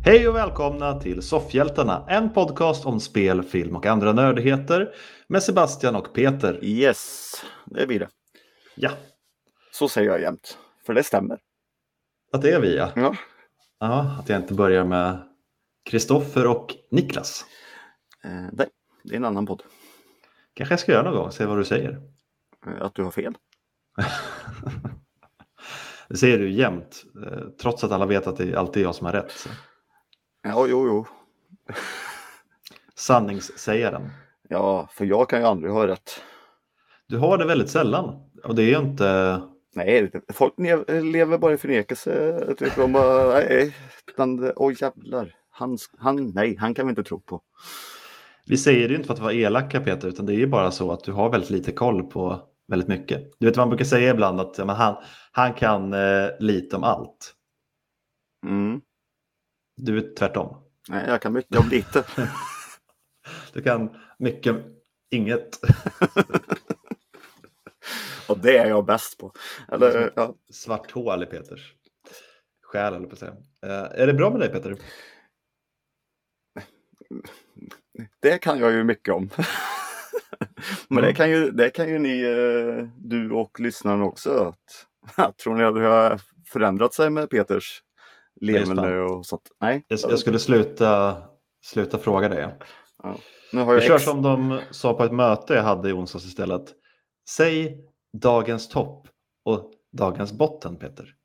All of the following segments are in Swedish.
Hej och välkomna till Soffhjältarna, en podcast om spel, film och andra nördigheter med Sebastian och Peter. Yes, det blir det. Ja. Så säger jag jämt, för det stämmer. Att det är vi, ja. Ja. Ja, att jag inte börjar med Kristoffer och Niklas. Nej, det är en annan podd. Kanske jag ska göra någon gång, se vad du säger. Att du har fel. Det säger du jämt, trots att alla vet att det alltid är jag som har rätt. Så. Ja, jo. Sanningssägaren. Ja, för jag kan ju aldrig ha rätt. Du har det väldigt sällan, och det är ju inte... Nej, folk lever bara i förnekelse. Jävlar. Han kan vi inte tro på. Vi säger det ju inte för att vara elaka, Peter, utan det är ju bara så att du har väldigt lite koll på väldigt mycket. Du vet vad man brukar säga ibland, att han kan lite om allt. Mm. Du är tvärtom. Nej, jag kan mycket om lite. Du kan mycket inget. Och det är jag bäst på. Eller, ja. Svart hål i Peters själ, eller på att säga. Är det bra med dig, Peter? Det kan jag ju mycket om. Men det kan ju ni, du och lyssnarna också. Tror ni att det har förändrat sig med Peters levande och sånt? Nej. Jag skulle sluta fråga dig. Ja. Nu har jag kör som de sa på ett möte jag hade i onsdags istället. Säg dagens topp och dagens botten, Peter.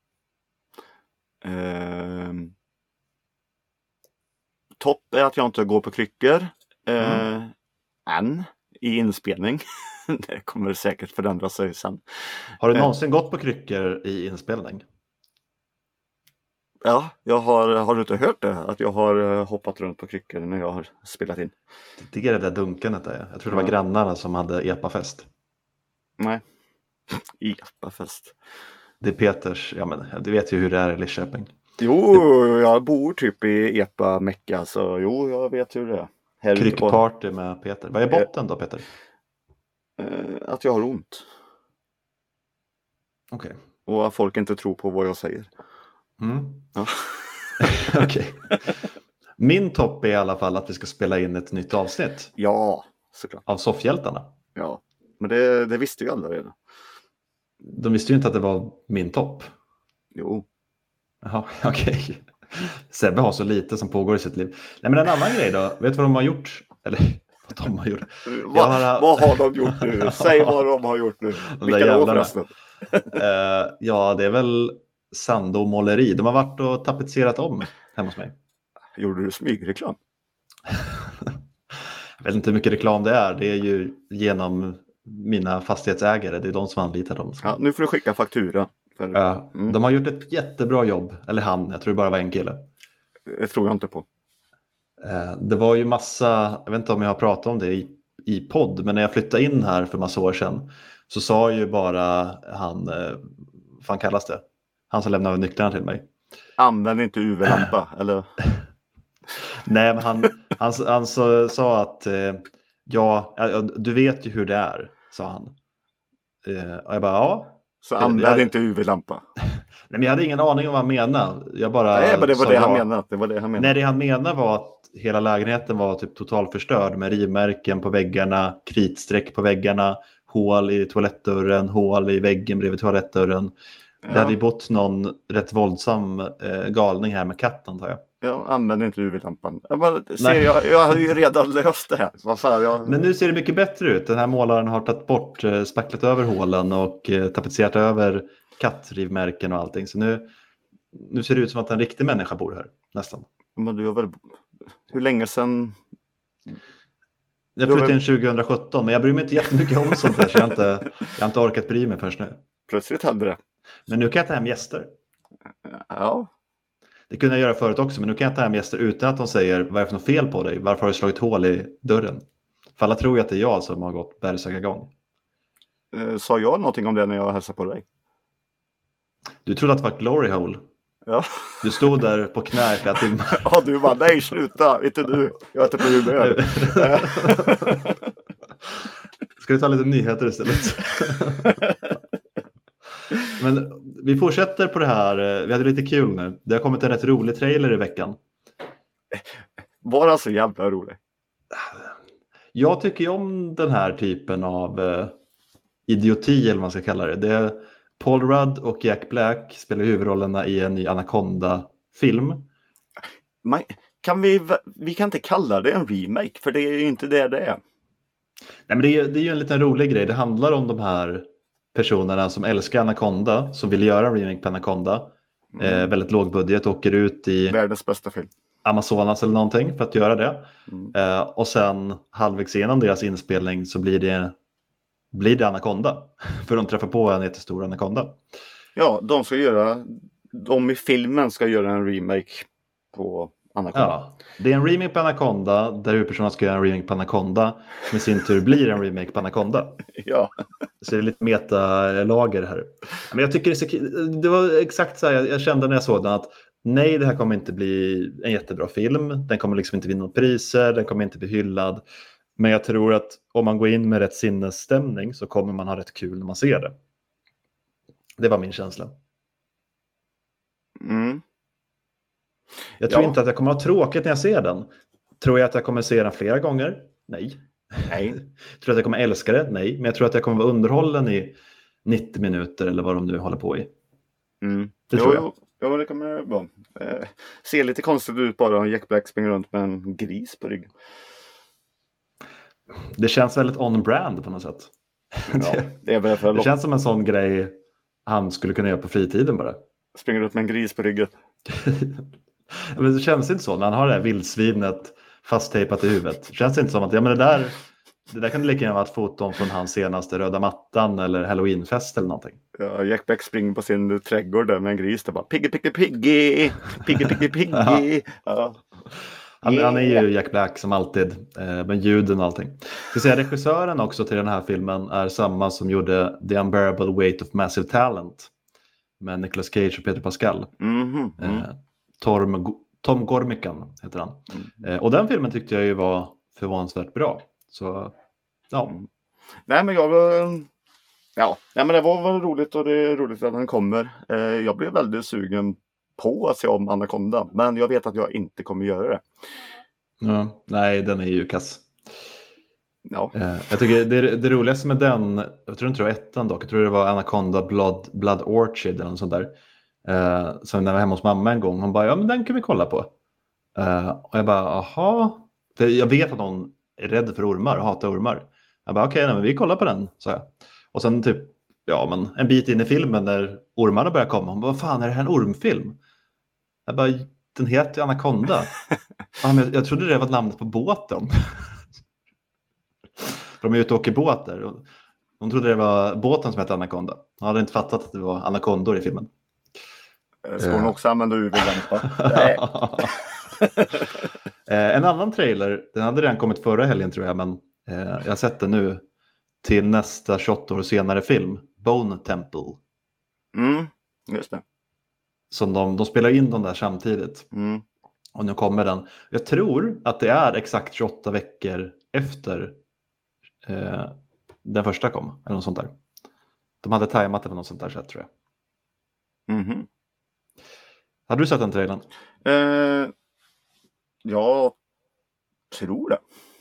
Topp är att jag inte går på kryckor än i inspelning. Det kommer säkert förändra sig sen. Har du någonsin gått på kryckor i inspelning? Ja, har du inte hört det? Att jag har hoppat runt på kryckor när jag har spelat in. Det är det där dunkandet där. Jag tror det var grannarna som hade epafest. Nej, epafest. Det är Peters, du vet ju hur det är i Lidköping. Jo, jag bor typ i Epa-Mecka, så jo, jag vet hur det är. Kryckparty med Peter. Vad är botten då, Peter? Att jag har ont. Okej. Och att folk inte tror på vad jag säger. Ja. Okej. Min topp är i alla fall att vi ska spela in ett nytt avsnitt. Ja, såklart. Av Soffhjältarna. Ja, men det visste ju alla redan. De visste ju inte att det var min topp. Jo. Jaha, okej. Sebbe har så lite som pågår i sitt liv. Nej, men en annan grej då. Vet du vad de har gjort? Eller vad de har gjort? Vad har de gjort nu? Säg vad de har gjort nu. Vilka då förresten? Ja, det är väl Sando måleri. De har varit och tapetserat om hemma hos mig. Gjorde du smygreklam? Jag vet inte hur mycket reklam det är. Det är ju genom mina fastighetsägare. Det är de som anlitar dem. Ja, nu får du skicka faktura. De har gjort ett jättebra jobb. Eller jag tror det bara var en kille. Det tror jag inte på. Det var ju massa, jag vet inte om jag har pratat om det i podd, men när jag flyttade in här för massa år sedan så sa ju bara han, vad fan kallas det? Han som lämnade nycklarna till mig. Använd inte UV-lampa, eller? Nej, men han sa att du vet ju hur det är, sa han. Och jag bara, ja. Så använd inte UV-lampa. Nej, men jag hade ingen aning om vad han menade. Nej, men det var det han menade. Nej, det han menade var att hela lägenheten var typ totalförstörd med rivmärken på väggarna, kritstreck på väggarna, hål i toalettdörren, hål i väggen bredvid toalettdörren. Ja. Det hade ju bott någon rätt våldsam galning här med katten, antar jag. Jag använder inte UV-lampan. Jag har ju redan löst det här. Men nu ser det mycket bättre ut. Den här målaren har tagit bort, spacklat över hålen och tapetserat över kattrivmärken och allting. Så nu ser det ut som att en riktig människa bor här, nästan. Men du har väl... Hur länge sedan? Jag flyttade in 2017, men jag bryr mig inte jättemycket om sånt där, så jag har inte orkat bry mig först nu. Plötsligt hade det. Men nu kan jag ta hem gäster. Ja. Det kunde jag göra förut också, men nu kan jag ta hem gäster utan att de säger, vad är det för något fel på dig? Varför har du slagit hål i dörren? För alla tror ju att det är jag som har gått bergsökargång. Sa jag någonting om det när jag hälsade på dig? Du trodde att det var ett glory hole. Ja. Du stod där på knä i flera timmar. Ja, du bara, nej, sluta. Inte du. Jag är inte på humör. Ska vi ta lite nyheter istället? Men vi fortsätter på det här. Vi hade lite kul nu. Det har kommit en rätt rolig trailer i veckan. Var han så jävla rolig? Jag tycker ju om den här typen av idioti, eller vad man ska kalla det. Det är Paul Rudd och Jack Black spelar huvudrollerna i en ny Anaconda-film. Vi kan inte kalla det en remake, för det är ju inte det är. Nej, men det är ju en liten rolig grej. Det handlar om de här personerna som älskar Anaconda, som vill göra en remake på Anaconda. Väldigt låg budget, åker ut i Världens bästa film. Amazonas eller någonting för att göra det. Och sen halvvägs igenom deras inspelning så blir det Anaconda. För de träffar på en jättestor Anaconda. Ja, de i filmen ska göra en remake på Anaconda. Ja, det är en remake på Anaconda där huvudpersonen ska göra en remake på Anaconda som i sin tur blir en remake på Anaconda. Ja. Så det är lite metalager här. Men jag tycker det var exakt så här jag kände när jag såg den, att nej, det här kommer inte bli en jättebra film. Den kommer liksom inte vinna några priser, den kommer inte bli hyllad. Men jag tror att om man går in med rätt sinnesstämning så kommer man ha rätt kul när man ser det. Det var min känsla. Jag tror inte att jag kommer ha tråkigt när jag ser den. Tror jag att jag kommer se den flera gånger? Nej. Tror jag att jag kommer älska det? Nej. Men jag tror att jag kommer vara underhållen i 90 minuter eller vad de nu håller på i. Det tror jag. Ja, det kommer vara. Ser lite konstigt ut bara om Jack Black springer runt med en gris på ryggen. Det känns väldigt on-brand på något sätt. Ja, det känns som en sån grej han skulle kunna göra på fritiden bara. Springer ut med en gris på ryggen. Men det känns inte så när han har det här vildsvinet fasttejpat i huvudet. Känns det inte som att det där kan det lika gärna vara ett foton från hans senaste röda mattan eller Halloweenfest eller någonting. Ja, Jack Black springer på sin trädgård där med en gris där bara Piggy. Ja. Han är ju Jack Black som alltid, med ljuden och allting. Ska säga, regissören också till den här filmen är samma som gjorde The Unbearable Weight of Massive Talent med Nicolas Cage och Peter Pascal. Tom Gormican heter han. Och den filmen tyckte jag ju var förvånansvärt bra. Så, ja. Nej, men men det var roligt, och det är roligt att den kommer. Jag blev väldigt sugen på att se om Anaconda, men jag vet att jag inte kommer göra det. Ja, nej, den är ju kass. Ja. Jag tycker det roligaste med den, jag tror inte det var ettan dock, jag tror det var Anaconda Blood Orchid eller något sånt där. Så när jag var hemma hos mamma en gång, hon bara, ja men den kan vi kolla på. Och jag bara, aha. Jag vet att hon är rädd för ormar och hatar ormar. Jag bara, okej, men vi kollar på den, sa jag. Och sen typ, en bit in i filmen när ormarna börjar komma, hon bara, vad fan är det här en ormfilm? Jag bara, den heter ju Anaconda. Men jag trodde det var namnet på båten. För de är ute och åker båt där. De trodde det var båten som hette Anaconda. De hade inte fattat att det var anakondor i filmen. Ska hon också använda UV-lampa? En annan trailer, den hade redan kommit förra helgen tror jag, men jag har sett den nu till nästa 28 år senare film, Bone Temple. Just det. Som de spelar in dem där samtidigt. Och nu kommer den. Jag tror att det är exakt 28 veckor efter den första kom, eller något sånt där. De hade tajmat det på något sånt där sätt tror jag. Hade du sett den trailern? Jag tror det.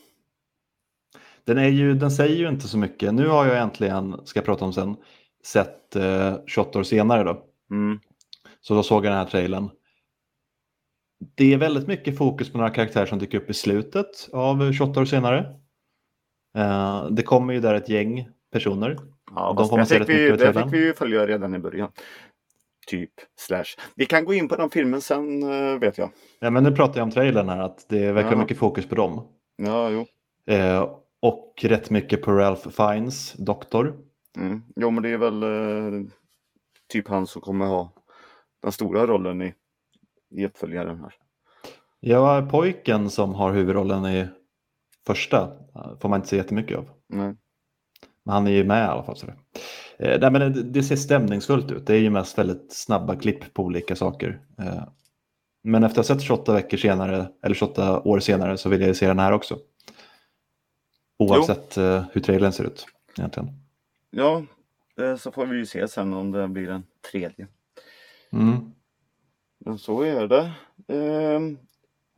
Den säger ju inte så mycket. Nu har jag äntligen, ska jag prata om sen, sett 28 år senare då. Så då såg jag den här trailern. Det är väldigt mycket fokus på några karaktärer som dyker upp i slutet av 28 år senare. Det kommer ju där ett gäng personer. Ja, det fick vi ju följa redan i början. Typ, / Vi kan gå in på den filmen sen, vet jag. Ja, men nu pratar jag om trailern här, att det verkar mycket fokus på dem. Ja, jo. Och rätt mycket på Ralph Fiennes, doktor. Jo, men det är väl typ han som kommer ha den stora rollen i uppföljaren här. Ja, pojken som har huvudrollen i första får man inte se jättemycket av. Nej. Men han är ju med i alla fall. Nej, men det ser stämningsfullt ut. Det är ju mest väldigt snabba klipp på olika saker. Men efter att ha sett 28 veckor senare, eller 28 år senare, så vill jag se den här också. Oavsett hur trailern ser ut egentligen. Ja, så får vi ju se sen om det blir den tredje. Men så är det.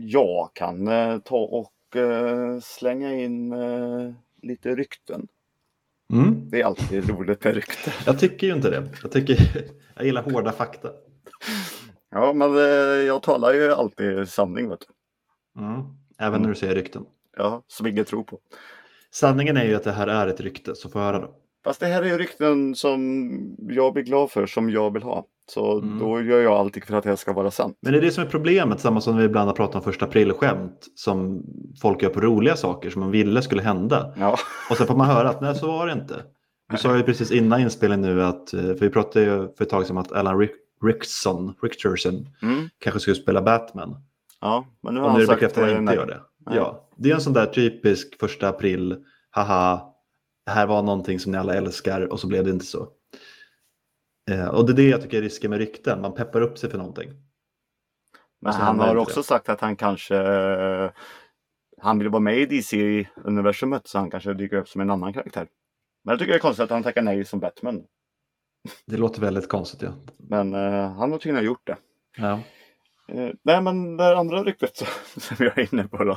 Jag kan ta och slänga in lite rykten. Det är alltid roligt med rykten. Jag tycker ju inte det. Jag gillar hårda fakta. Ja, men jag talar ju alltid sanning, vet du. Även när du säger rykten. Ja, som ingen tror på. Sanningen är ju att det här är ett rykte, så får jag höra då. Fast det här är rykten som jag blir glad för, som jag vill ha. Så då gör jag alltid för att det ska vara sant. Men det är det som är problemet, samma som vi ibland har pratat om första aprilskämt som folk gör på roliga saker som man ville skulle hända. Ja. Och sen får man höra att nej, så var det inte. Du sa ju precis innan inspelningen nu att, för vi pratade ju för ett tag sedan att Alan Rickson kanske skulle spela Batman. Ja, men nu har och han nu sagt bekräftar man inte nej. gör det. Ja, det är en sån där typisk första april, haha, det här var någonting som ni alla älskar och så blev det inte så. Och det är det jag tycker är risken med rykten, man peppar upp sig för någonting. Men han har också sagt att han kanske han vill vara med i DC-universumet, så han kanske dyker upp som en annan karaktär. Men jag tycker det är konstigt att han tackar nej som Batman. Det låter väldigt konstigt, ja. Men han har tydligen gjort det. Ja. Nej, men det andra ryktet som jag är inne på då.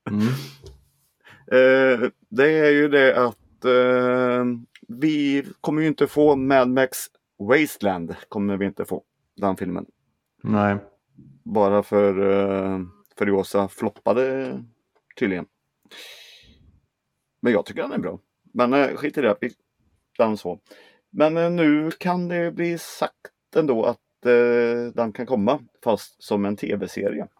Det är ju det att vi kommer ju inte få Mad Max Wasteland, kommer vi inte få den filmen. Nej. Bara för Furiosa floppade tydligen. Men jag tycker den är bra. Men skit i det, den så. Men nu kan det bli sagt ändå att den kan komma fast som en tv-serie.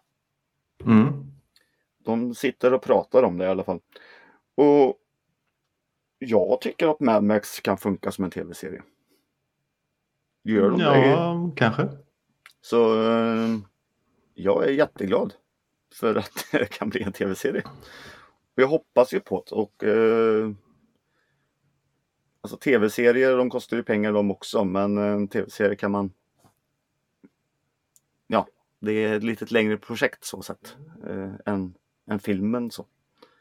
De sitter och pratar om det i alla fall. Och jag tycker att Mad Max kan funka som en tv-serie. Gör de det? Ja, kanske. Så jag är jätteglad för att det kan bli en tv-serie. Och jag hoppas ju på det. Och alltså tv-serier, de kostar ju pengar de också. Men en tv-serie kan man... Ja, det är ett lite längre projekt så sett. Än filmen så.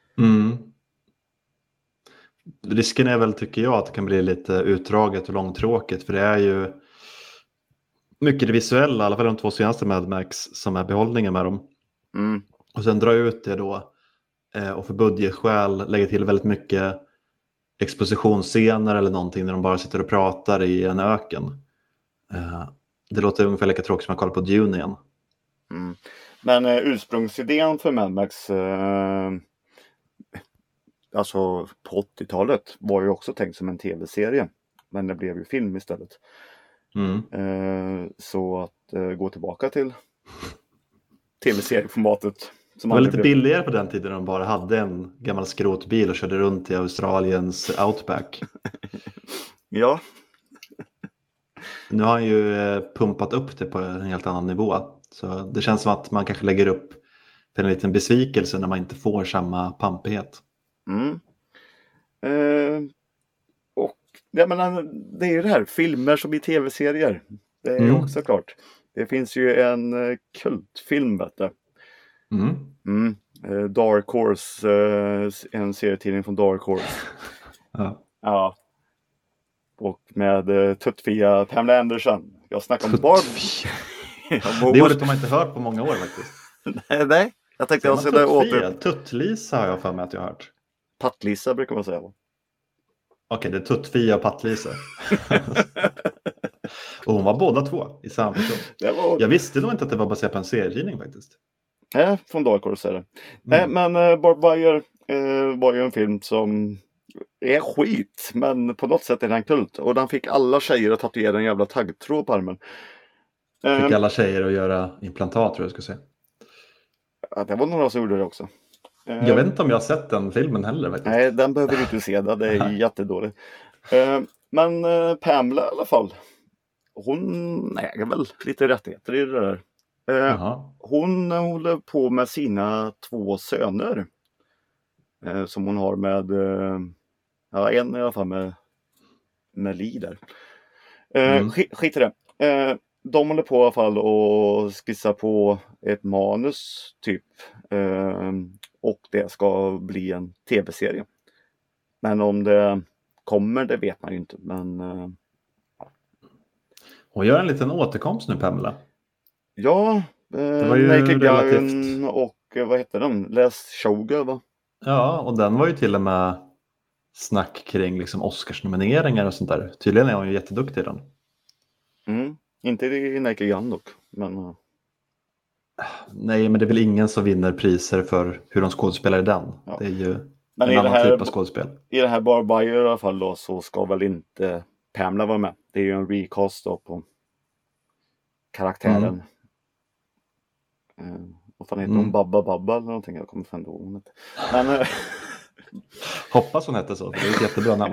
Risken är väl, tycker jag, att det kan bli lite utdraget och långtråkigt. För det är ju mycket det visuella, i alla fall de 2 senaste Mad Max, som är behållningen med dem. Och sen dra ut det då och för budgetskäl lägga till väldigt mycket expositionsscener eller någonting när de bara sitter och pratar i en öken. Det låter ungefär lika tråkigt som att kolla på Dune igen. Men ursprungsidén för Mad Max alltså på 80-talet var ju också tänkt som en tv-serie. Men det blev ju film istället. Så att gå tillbaka till tv-serieformatet. Det var lite billigare på den tiden när de bara hade en gammal skrotbil och körde runt i Australiens outback. Ja. Nu har han ju pumpat upp det på en helt annan nivå. Så det känns som att man kanske lägger upp för en liten besvikelse när man inte får samma pampighet. Och jag menar, det är ju det här, filmer som i tv-serier. Det är ju också klart. Det finns ju en kultfilm, vet du. Dark Horse, en serietidning från Dark Horse. Ja. Och med tuttfia Pamela Anderson. Jag snackar om Barbie. Det ordet har man inte hört på många år faktiskt. Nej, jag tänkte jag skulle åter... Tuttlisa har jag för mig att jag har hört. Pattlisa brukar man säga. Okej, det är Tuttfia och Pattlisa. Och hon var båda två i samma person. Jag visste nog inte att det var baserat på en serietidning faktiskt. Nej, från Dark Horse är det. Men Barbed Wire var ju en film som är skit, men på något sätt är den kult. Och den fick alla tjejer att tatuera en jävla taggtråd på armen. Fick alla tjejer att göra implantat, tror jag skulle säga. Ja, det var några som gjorde det också. Jag vet inte om jag har sett den filmen heller faktiskt. Nej, den behöver du inte se. Det är jättedåligt. Men Pamela i alla fall. Hon äger väl lite rättigheter i det där. Hon håller på med sina 2 söner. Som hon har med... en i alla fall med Lee där. Skit i det. De håller på i alla fall och skissa på ett manus typ. Och det ska bli en tv-serie. Men om det kommer, det vet man ju inte. Men... Hon gör en liten återkomst nu, Pamela. Ja, det var ju Naked relativt... Gun och vad heter den? Last Showgirl, va? Ja, och den var ju till och med snack kring liksom Oscarsnomineringar och sånt där. Tydligen är hon ju jätteduktig i den. Inte i Naked Gun dock, men... Nej, men det är väl ingen som vinner priser för hur de skådespelar i den. Ja. Det är ju men en annan typ av skådespel. I det här Barb Wire i alla fall då, så ska väl inte Pamela vara med. Det är ju en recast då på karaktären. Vad fan heter hon? Babba eller någonting? Jag kommer fan ihåg hon inte. Men... Hoppas hon hette så, för det är ett jättebra namn.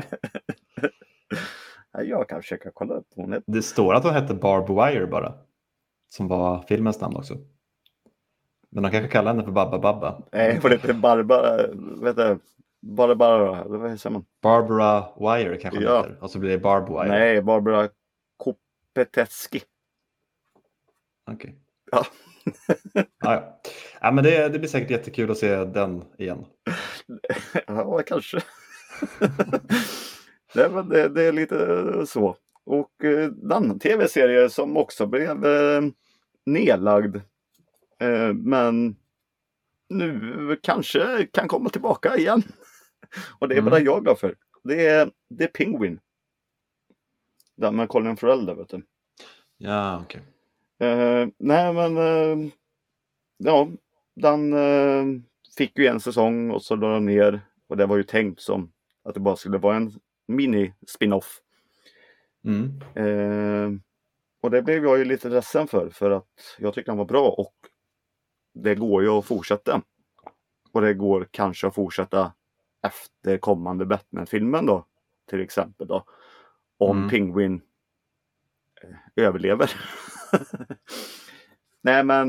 Jag kan försöka kolla upp hon heter. Det står att hon hette Barb Wire bara. Som var filmens namn också. Men de kanske kallar henne för Babba. Nej, för det är Barbara, vet du, Barbara, eller vad säger man? Barbara Wire kanske hon heter. Och så blir det Barb Wire. Nej, Barbara Kopetetski. Okej. Ja. Ja, men det blir säkert jättekul att se den igen. Ja, kanske. Det är lite så. Och en annan tv-serie som också blev nedlagd. Men nu kanske kan komma tillbaka igen. Och det är bara jag glad för. Det är Penguin. Den med Colin Farrell där, vet du. Ja, okej. Nej, men ja, den fick ju en säsong och så la de ner. Och det var ju tänkt som att det bara skulle vara en mini-spin-off. Och det blev jag ju lite ledsen för att jag tyckte den var bra och det går ju att fortsätta. Och det går kanske att fortsätta efter kommande Batman-filmen då, till exempel då. Om Penguin överlever. Nej, men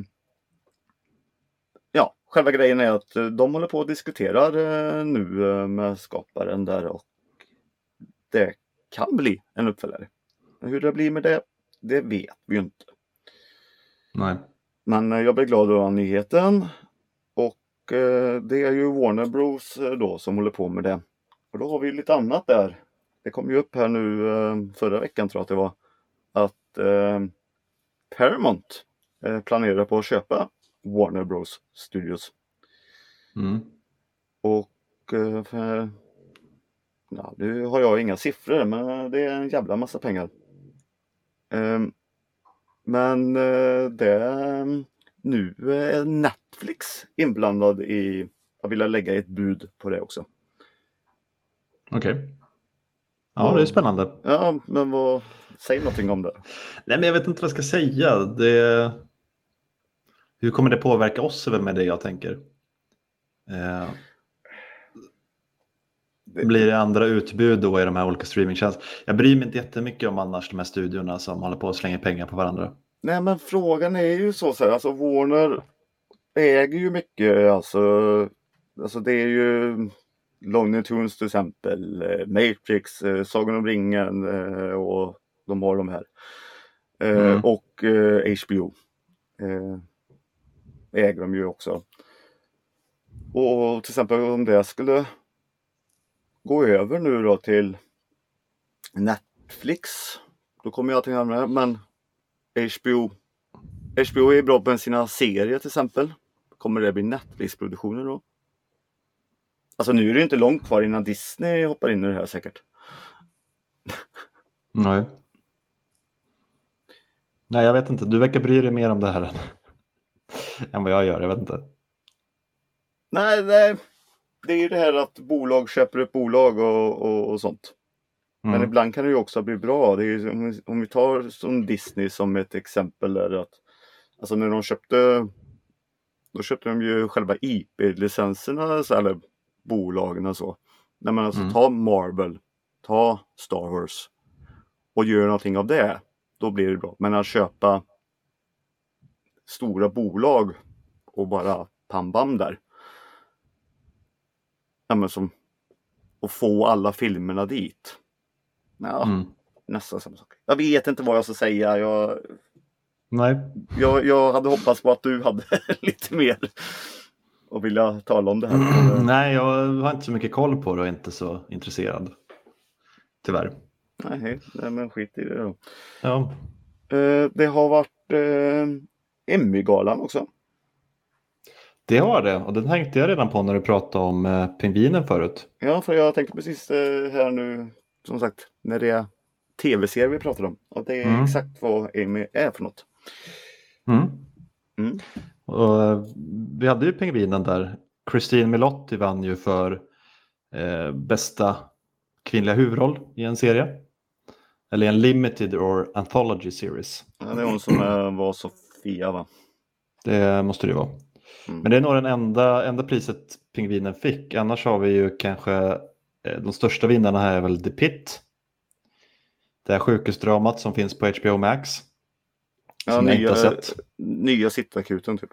ja, själva grejen är att de håller på att diskutera nu med skaparen där och det kan bli en uppföljare. Hur det blir med det vet vi ju inte. Nej. Men jag blir glad av nyheten. Och det är ju Warner Bros då som håller på med det. Och då har vi lite annat där. Det kom ju upp här nu förra veckan tror jag att det var. Att Paramount planerar på att köpa Warner Bros Studios. Och nu har jag inga siffror, men det är en jävla massa pengar. Men nu är Netflix inblandad i att vilja lägga ett bud på det också. Okej. Ja, det är spännande. Ja, men säg någonting om det. Nej, men jag vet inte vad jag ska säga. Hur kommer det påverka oss med det jag tänker? Blir det andra utbud då i de här olika streamingtjänsterna? Jag bryr mig inte jättemycket om annars de här studiorna som håller på att slänga pengar på varandra. Nej, men frågan är ju så här, alltså Warner äger ju mycket, alltså det är ju Looney Tunes till exempel, Matrix, Sagan om ringen och de har de här. Och HBO äger de ju också. Och till exempel om det skulle gå över nu då till Netflix, då kommer jag till närmare, men HBO är bra på sina serier till exempel. Kommer det bli Netflix-produktioner då? Alltså nu är det inte långt kvar innan Disney hoppar in i det här säkert. Nej, jag vet inte. Du verkar bry dig mer om det här än vad jag gör. Jag vet inte. Nej, det är ju det här att bolag köper upp bolag och sånt. Men ibland kan det ju också bli bra. Det är ju, om vi tar som Disney som ett exempel där att alltså när de köpte de ju själva IP-licenserna eller bolagen och så. När man alltså tar Marvel, tar Star Wars och gör någonting av det, då blir det bra. Men att köpa stora bolag och bara pam-bam där. Ja, men som och få alla filmerna dit. Ja, nästan samma sak. Jag vet inte vad jag ska säga. Jag hade hoppats på att du hade lite mer och vilja tala om det här. Nej, jag har inte så mycket koll på det och är inte så intresserad. Tyvärr. Nej, men skit i det då. Ja. Det har varit Emmy-galan också. Det har det, och den tänkte jag redan på när du pratade om pingvinen förut. Ja, för jag tänkte precis här nu, som sagt, när det är tv-serier vi pratar om. Och det är exakt vad Amy är för något. Mm. Och, vi hade ju pingvinen där. Christine Milotti vann ju för bästa kvinnliga huvudroll i en serie. Eller en limited or anthology series. Ja, det är hon som var Sofia, va? Det måste det ju vara. Men det är nog den enda priset pingvinen fick. Annars har vi ju kanske de största vinnarna här är väl The Pit. Det här sjukhusdramat som finns på HBO Max. Ja, som jag inte har sett. Nya Sittakuten typ.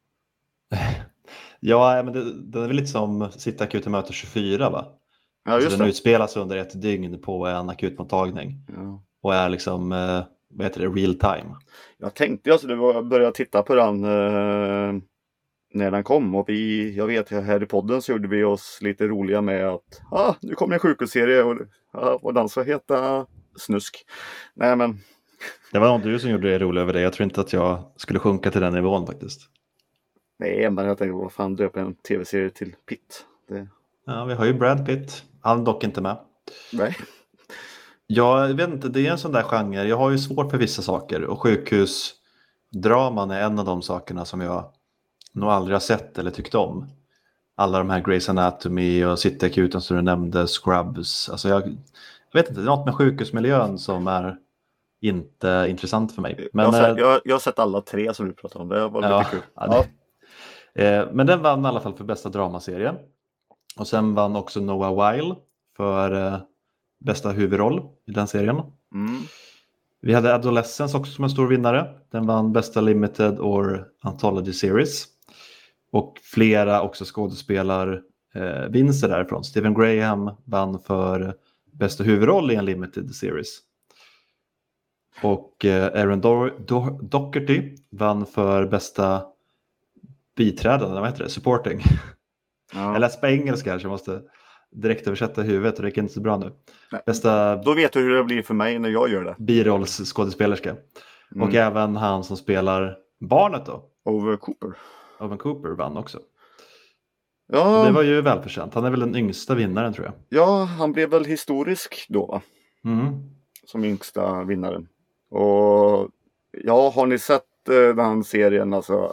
Ja, men den är väl lite som Sittakuten möter 24, va? Ja, just den det. utspelas under ett dygn på en akutmottagning. Ja. Och är liksom, vad heter det, real time. Jag tänkte alltså börja titta på den när den kom. Och jag vet här i podden så gjorde vi oss lite roliga med att nu kommer en sjukhusserie och den ska heta Snusk. Nej, men... Det var nog du som gjorde det roligt över det. Jag tror inte att jag skulle sjunka till den nivån faktiskt. Nej, men jag tänkte, vad fan döpa en tv-serie till Pitt? Ja, vi har ju Brad Pitt. Han är dock inte med. Nej. Jag vet inte, det är en sån där genre. Jag har ju svårt för vissa saker. Och sjukhusdraman är en av de sakerna som jag nog aldrig har sett eller tyckt om. Alla de här Grey's Anatomy och Sittakuten som du nämnde, Scrubs. Alltså jag vet inte, det är något med sjukhusmiljön som är inte intressant för mig. Men, jag har sett alla 3 som du pratade om. Det var lite kul. Ja. Men den vann i alla fall för bästa dramaserie. Och sen vann också Noah Weil för bästa huvudroll i den serien. Vi hade Adolescence också som en stor vinnare. Den vann bästa limited or anthology series. Och flera också skådespelarvinster därifrån. Stephen Graham vann för bästa huvudroll i en limited series. Och Aaron Doherty vann för bästa biträdande, vad heter det? Supporting. Ja. Jag läste på engelska här så jag måste direkt översätta i huvudet och det gick inte så bra nu. Nej. Bästa Då vet du hur det blir för mig när jag gör det. birollsskådespelerska. Och även han som spelar barnet då. Owen Cooper vann också. Ja. Och det var ju välförtjänt. Han är väl den yngsta vinnaren tror jag. Ja, han blev väl historisk då, va? Som yngsta vinnaren. Och ja, har ni sett den serien? Alltså,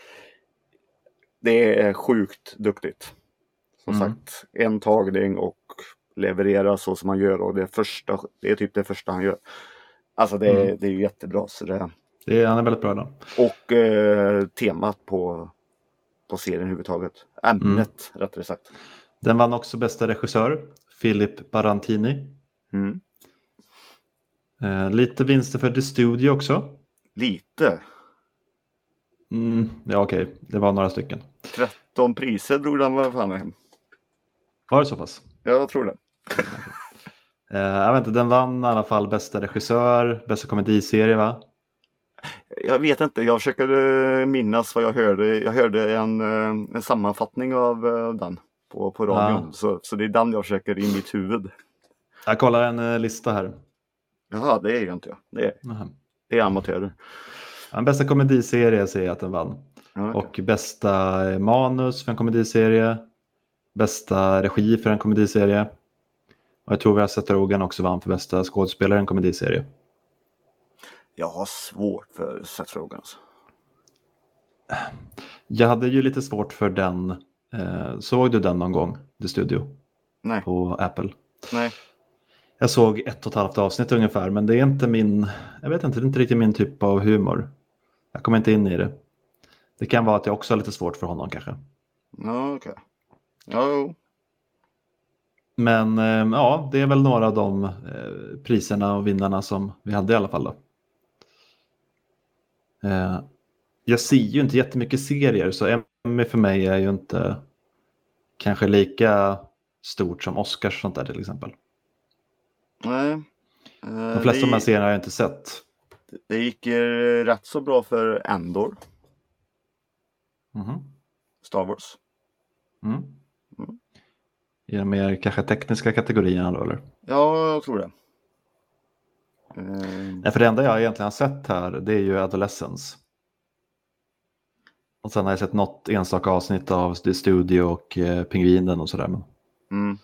det är sjukt duktigt. Som sagt, en tagning och leverera så som han gör. Och det är typ det första han gör. Alltså det är ju jättebra. Så han är väldigt bra då. Och temat på serien överhuvudtaget. Ämnet, rättare sagt. Den vann också bästa regissör. Philip Barantini. Lite vinster för The Studio också. Lite? Ja, okej. Det var några stycken. 13 priser drog den vad fan hem. Var det så pass? Jag tror det. Jag vet inte, den vann i alla fall bästa regissör, bästa komediserie, va? Jag vet inte, jag försöker minnas vad jag hörde. Jag hörde en sammanfattning av den på radion. Så det är den jag försöker i mitt huvud. Jag kollar en lista här. Jaha, det är ju inte jag. Det är amatörer. Ja, bästa komediserie ser jag att den vann. Okay. Och bästa manus för en komediserie. Bästa regi för en komediserie. Och jag tror att Seth Rogen också vann för bästa skådespelare i en komediserie. Jag har svårt för Seth Rogen. Alltså. Jag hade ju lite svårt för den. Såg du den någon gång? The Studio? Nej. På Apple? Nej. Jag såg 1,5 avsnitt ungefär. Men det är inte jag vet inte, det är inte riktigt min typ av humor. Jag kommer inte in i det. Det kan vara att jag också har lite svårt för honom kanske. Ja, okej. Ja. Men ja, det är väl några av de priserna och vinnarna som vi hade i alla fall då. Jag ser ju inte jättemycket serier så Emmy för mig är ju inte kanske lika stort som Oscars sånt där till exempel. Nej. De flesta av de här serierna har jag inte sett. Det gick rätt så bra för Andor. Star Wars. I de mer kanske tekniska kategorierna då eller? Ja, jag tror det. Nej, för det enda jag egentligen har sett här det är ju Adolescence. Och sen har jag sett något enstaka avsnitt av The Studio och Pingvinen och sådär. Men...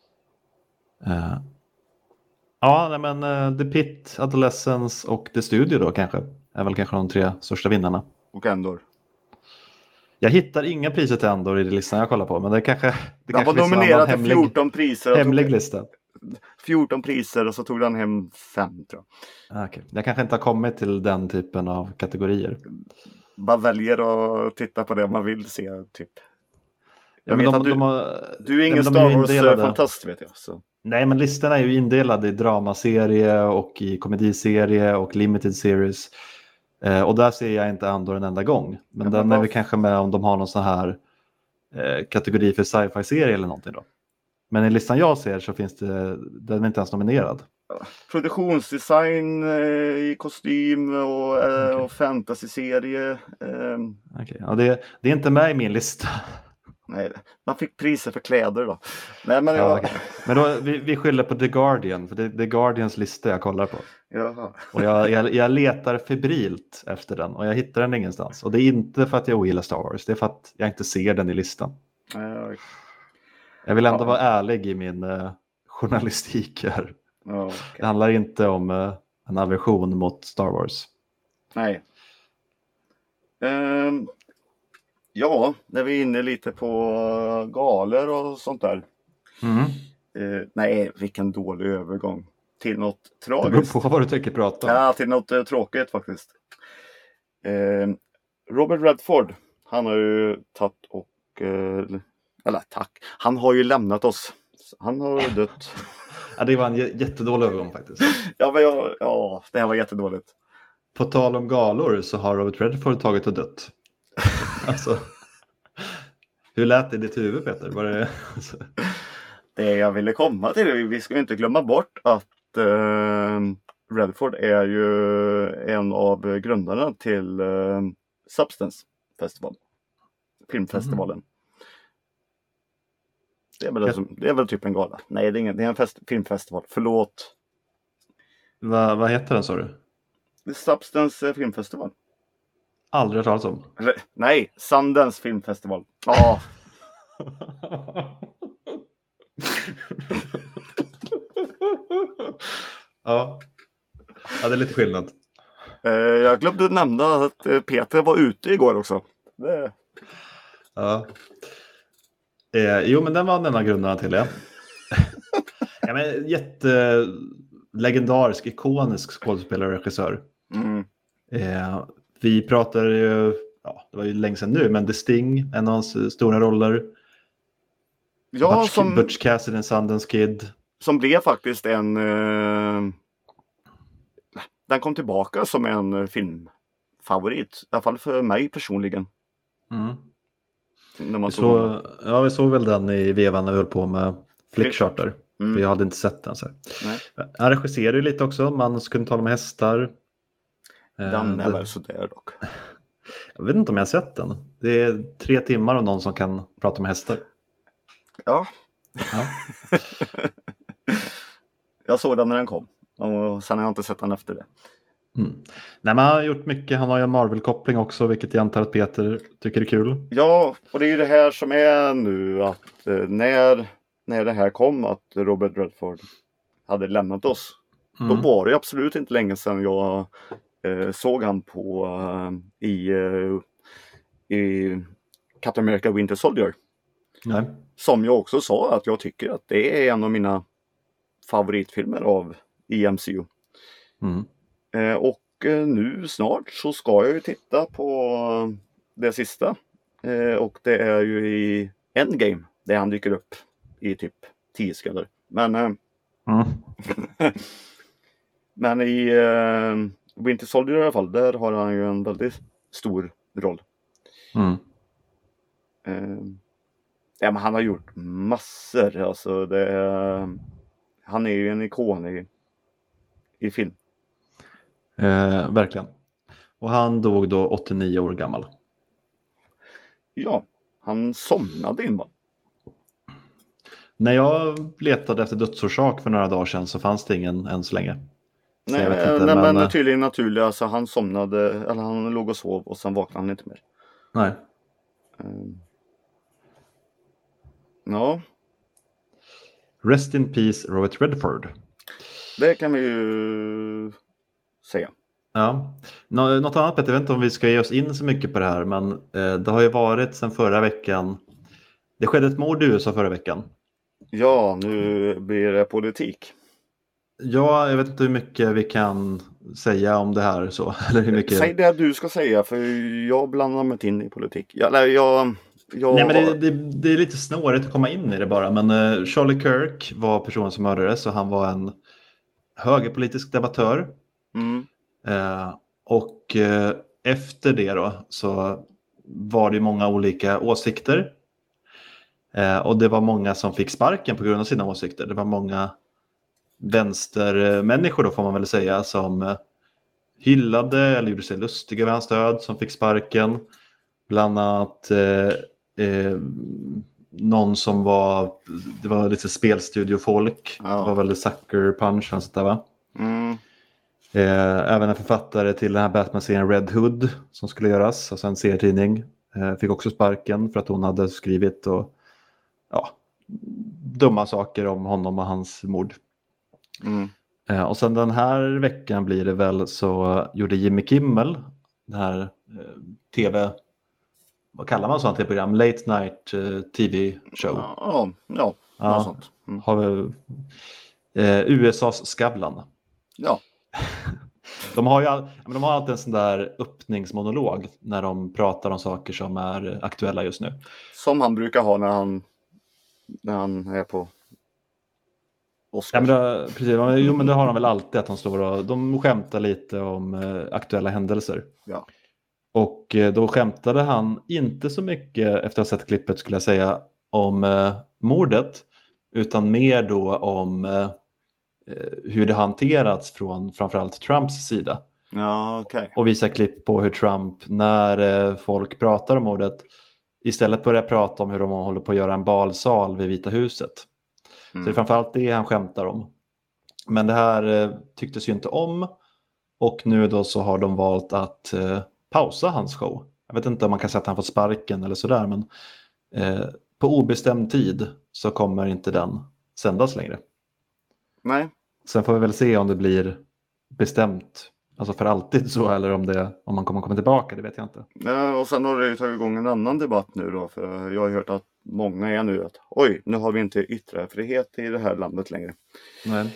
Ja, nej, men The Pit, Adolescence och The Studio då kanske. Är väl kanske de 3 största vinnarna. Och Andor. Jag hittar inga priser till Andor i den listan jag kollar på. Men det kanske den var nominerad till 14 priser. Hemlig lista. 14 priser och så tog den hem 5 tror jag. Okay. Jag kanske inte har kommit till den typen av kategorier. Man väljer att titta på det man vill se typ. Jag vet att du är ingen Star Wars-fantast vet jag. Så. Nej, men listorna är ju indelade i dramaserie och i komediserie och limited series. Och där ser jag inte Andor en enda gång. Men den är väl kanske med om de har någon sån här kategori för sci-fi-serie eller någonting då. Men i listan jag ser så finns den är inte ens nominerad. Produktionsdesign i kostym och fantasy-serie. Okay. Ja, det är inte med i min lista. Nej, man fick priser för kläder då. Nej, men okay. Men då, vi skyller på The Guardian, för det är The Guardians lista jag kollar på. Jaha. Och jag letar febrilt efter den och jag hittar den ingenstans. Och det är inte för att jag ogillar Star Wars, det är för att jag inte ser den i listan. Jag vill ändå vara ärlig i min journalistik här. Okay. Det handlar inte om en aversion mot Star Wars. Nej. Ja, när vi är inne lite på galor och sånt där. Nej, vilken dålig övergång. Till något tragiskt. Det beror på vad du tänker prata om. Ja, till något tråkigt faktiskt. Robert Redford, han har ju tagit och... eller tack. Han har ju lämnat oss. Han har dött. Ja, det var en jättedålig övergång faktiskt. Ja, det här var jättedåligt. På tal om galor så har Robert Redford tagit och dött. Alltså, hur lät det i ditt huvud, Peter? Var det... Det jag ville komma till, vi ska inte glömma bort att Redford är ju en av grundarna till Substance Festival. Filmfestivalen. Det är väl typ en gala. Nej, det är en filmfestival. Förlåt. Vad heter den, sa du? Substance Filmfestival. Aldrig hört talas om. Nej, Sundance Filmfestival. Ja. Ja, det är lite skillnad. Jag glömde nämna att Peter var ute igår också. Ja. Jo, men den var den här grundarna till det. Ja, men jättelegendarisk, ikonisk skådespelare och regissör. Vi pratade ju, det var ju länge sedan nu, men The Sting, en av hans stora roller. Ja, Butch Cassidy and Sundance Kid. Som blev faktiskt den kom tillbaka som en filmfavorit. I alla fall för mig personligen. När vi såg väl den i vevan när vi höll på med Flickcharter. För jag hade inte sett den. Så. Han regisserade ju lite också. Man skulle tala med hästar. Den är väl sådär dock. Jag vet inte om jag har sett den. Det är 3 timmar om någon som kan prata med hästar. Ja. Jag såg den när den kom. Och sen har jag inte sett den efter det. Nej, men han har gjort mycket. Han har ju en Marvel-koppling också, vilket jag antar att Peter tycker är kul. Ja, och det är ju det här som är nu att när det här kom att Robert Redford hade lämnat oss. Då var det absolut inte länge sedan jag såg han på i Captain America Winter Soldier. Nej. Som jag också sa att jag tycker att det är en av mina favoritfilmer av MCU. Och nu snart så ska jag ju titta på det sista. Och det är ju i Endgame där han dyker upp i typ 10 sekunder. Men men i Winter Soldier i alla fall, där har han ju en väldigt stor roll. Ja, men han har gjort massor. Alltså han är ju en ikon i film. Verkligen. Och han dog då 89 år gammal. Ja, han somnade in. När jag letade efter dödsorsak för några dagar sedan så fanns det ingen än så länge. Så nej, men tydligen naturligt. Alltså han somnade, eller han låg och sov och sen vaknade han inte mer. Nej, Ja, Rest in peace, Robert Redford. det kan vi ju säga. Ja. Något annat, Peter, jag vet inte om vi ska ge oss in så mycket på det här, men det har ju varit sedan förra veckan. Det skedde ett mord i USA förra veckan. Ja, nu blir det politik. Ja, jag vet inte hur mycket vi kan säga om det här så. Eller hur mycket... Säg det du ska säga, för jag blandar mig inte in i politik. Nej, men det är lite snårigt att komma in i det bara. Men Charlie Kirk var personen som mördades, och han var en högerpolitisk debattör. Mm. Och efter det då så var det många olika åsikter. Och det var många som fick sparken på grund av sina åsikter. Det var många vänstermänniskor då, får man väl säga, som hyllade eller gjorde sig lustiga över hans död, som fick sparken. Bland annat någon som det var lite spelstudiofolk. Ja. Det var väl Sucker Punch och sånt där, va? Mm. Även en författare till den här Batman-serien Red Hood som skulle göras, alltså en serietidning, fick också sparken för att hon hade skrivit dumma saker om honom och hans mord. Mm. Och sen den här veckan blir det väl, så gjorde Jimmy Kimmel, den här tv, vad kallar man sånt program? Late night tv show. Ja, något sånt. Mm. Har vi, USAs Skavlan. Ja. De har alltid en sån där öppningsmonolog när de pratar om saker som är aktuella just nu. Som han brukar ha när han är på Oscar. Ja, precis. Jo, men det har de väl alltid, att de står och de skämtar lite om aktuella händelser. Ja. Och då skämtade han inte så mycket, efter att ha sett klippet skulle jag säga, om mordet, utan mer då om hur det hanterats från framförallt Trumps sida. Ja, okej. Och visa klipp på hur Trump, när folk pratar om mordet, istället börjar prata om hur de håller på att göra en balsal vid Vita huset. Så det är framförallt det han skämtar om. Men det här tycktes ju inte om. Och nu då så har de valt att pausa hans show. Jag vet inte om man kan säga att han fått sparken eller sådär, men på obestämd tid så kommer inte den sändas längre. Nej. Sen får vi väl se om det blir bestämt, alltså för alltid så, eller om man kommer komma tillbaka, det vet jag inte. Ja, och sen har det ju tagit igång en annan debatt nu då, för jag har hört att många är nu att oj, nu har vi inte yttrandefrihet i det här landet längre. Nej.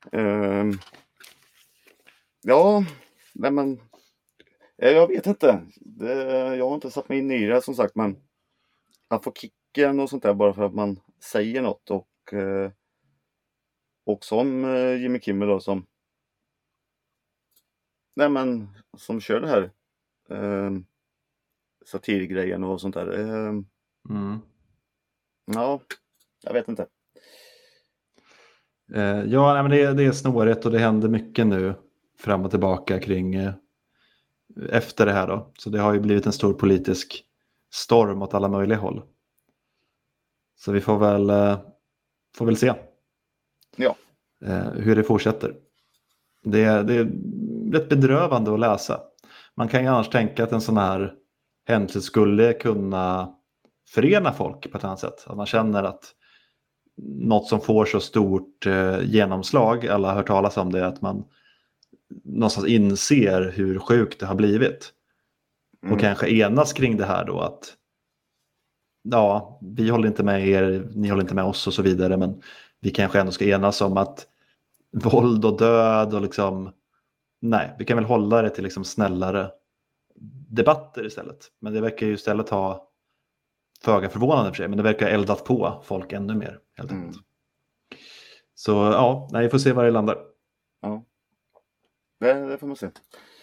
Ja, nej men jag vet inte. Jag har inte satt mig in i det som sagt, men att få kicken och sånt där bara för att man säger något, och som Jimmy Kimmel då, som kör det här satirgrejen och sånt där. Ja, jag vet inte. Ja, men det är snårigt, och det händer mycket nu fram och tillbaka kring efter det här då. Så det har ju blivit en stor politisk storm åt alla möjliga håll. Så vi får väl se hur det fortsätter. Det är rätt bedrövande att läsa. Man kan ju annars tänka att en sån här händelse skulle kunna förena folk på ett annat sätt. Att man känner att något som får så stort genomslag, alla har hört talas om det, att man någonstans inser hur sjukt det har blivit. Och kanske enas kring det här då, att ja, vi håller inte med er, ni håller inte med oss och så vidare, men vi kanske ändå ska enas om att våld och död och liksom, nej, vi kan väl hålla det till liksom snällare debatter istället. Men det verkar ju istället ha, föga förvånande för sig, men det verkar ha eldat på folk ännu mer helt enkelt. Så ja, nej, vi får se var det landar. Ja, det får man se.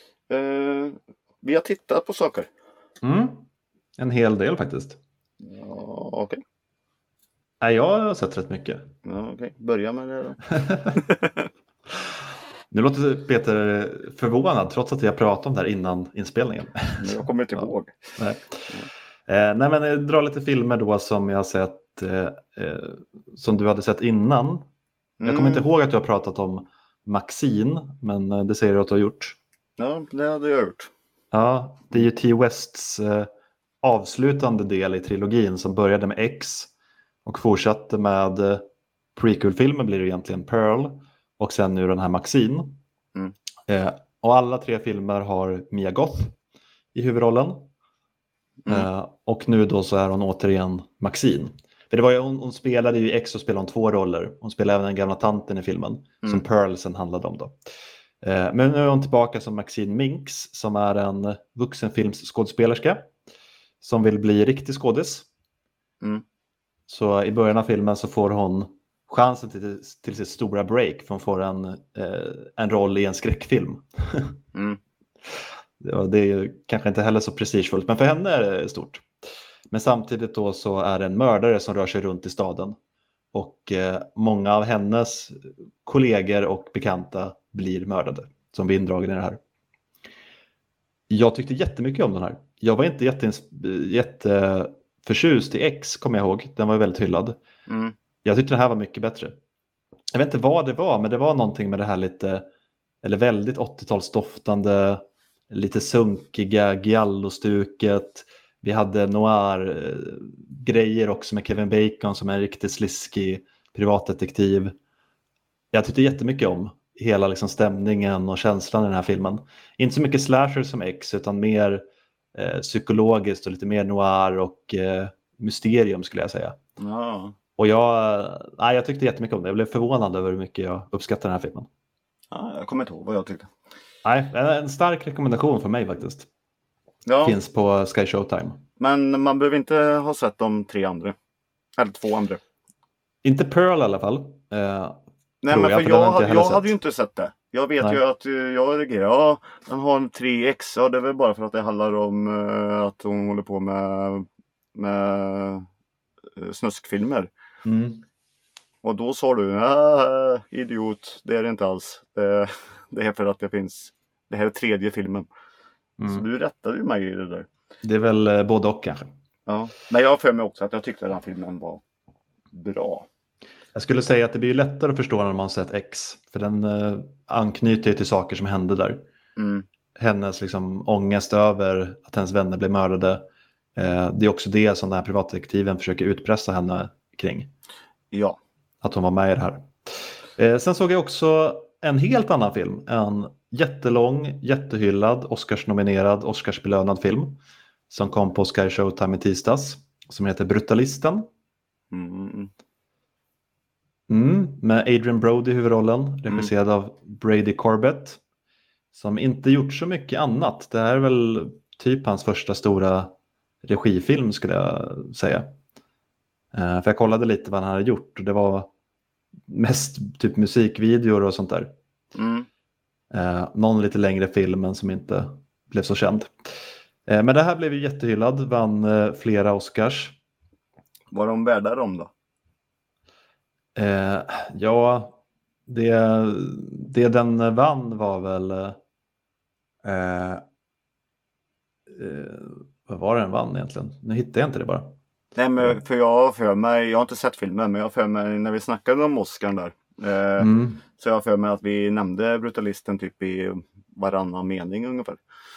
Vi har tittat på saker. En hel del faktiskt. Ja, okej. Nej, jag har sett rätt mycket. Ja, okej. Börja med det då. Nu låter Peter förvånad, trots att jag pratade om det här innan inspelningen. Men jag kommer inte ihåg. Nej. Nej, men jag drar lite filmer då som jag har sett, som du hade sett innan. Jag kommer inte ihåg att du har pratat om Maxine, men det säger du att du har gjort. Ja, det hade jag gjort. Ja, det är ju T. Wests avslutande del i trilogin som började med X och fortsatte med prequel-filmen blir det egentligen Pearl och sen nu den här Maxine. Och alla 3 filmer har Mia Goth i huvudrollen. Och nu då så är hon återigen Maxine. För det var ju, hon spelade ju i X och spelade hon 2 roller. Hon spelade även den gamla tanten i filmen som Pearl sen handlade om då. Men nu är hon tillbaka som Maxine Minks som är en vuxenfilmsskådespelerska som vill bli riktig skådis. Så i början av filmen så får hon chansen till sitt stora break för hon får en roll i en skräckfilm. Det är ju kanske inte heller så prestigefullt, men för henne är det stort. Men samtidigt då så är det en mördare som rör sig runt i staden. Och många av hennes kollegor och bekanta blir mördade som blir indragna i det här. Jag tyckte jättemycket om den här. Jag var inte jätteförtjust i X, kommer jag ihåg. Den var väldigt hyllad. Jag tyckte den här var mycket bättre. Jag vet inte vad det var, men det var någonting med det här väldigt 80-talsdoftande, lite sunkiga giallo-stuket. Vi hade noir-grejer också med Kevin Bacon som är en riktigt sliskig privatdetektiv. Jag tyckte jättemycket om hela liksom stämningen och känslan i den här filmen. Inte så mycket slasher som X utan mer psykologiskt och lite mer noir och mysterium skulle jag säga. Och jag tyckte jättemycket om det. Jag blev förvånad över hur mycket jag uppskattar den här filmen. Jag kommer inte ihåg vad jag tyckte. Nej, en stark rekommendation för mig faktiskt. Finns på Sky Showtime. Men man behöver inte ha sett de 3 andra. Eller 2 andra. Inte Pearl i alla fall. Nej, men för jag hade ju inte sett det. Jag vet ju att jag reagerar. Den har en 3X. Det är väl bara för att det handlar om att hon håller på med snuskfilmer. Och då sa du, idiot, det är det inte alls. Det är för att det finns, det här är 3:e filmen. Så du rättade ju mig i det där. Det är väl både och kanske. Ja, men jag har för mig också att jag tyckte att den filmen var bra. Jag skulle säga att det blir lättare att förstå när man sett X. För den anknyter till saker som hände där. Hennes liksom ångest över att hennes vänner blev mördade. Det är också det som den här privatdetektiven försöker utpressa henne kring. Ja. Att hon var med i det här. Sen såg jag också en helt annan film. En jättelång, jättehyllad, Oscarsnominerad, Oscarsbelönad film. Som kom på Sky Showtime i tisdags. Som heter Brutalisten. Med Adrian Brody i huvudrollen. Regisserad av Brady Corbett. Som inte gjort så mycket annat. Det här är väl typ hans första stora regifilm skulle jag säga. För jag kollade lite vad han hade gjort. Och det var mest typ musikvideor och sånt där. Någon lite längre film men som inte blev så känd. Men det här blev ju jättehyllad. Vann flera Oscars. Var de värda dem då? Ja, det den vann var väl vad var det den vann egentligen? Nu hittar jag inte det bara. Nej, men för jag har inte sett filmen, men jag för mig när vi snackade om Oscar där. Så jag för mig att vi nämnde Brutalisten typ i varannan mening ungefär.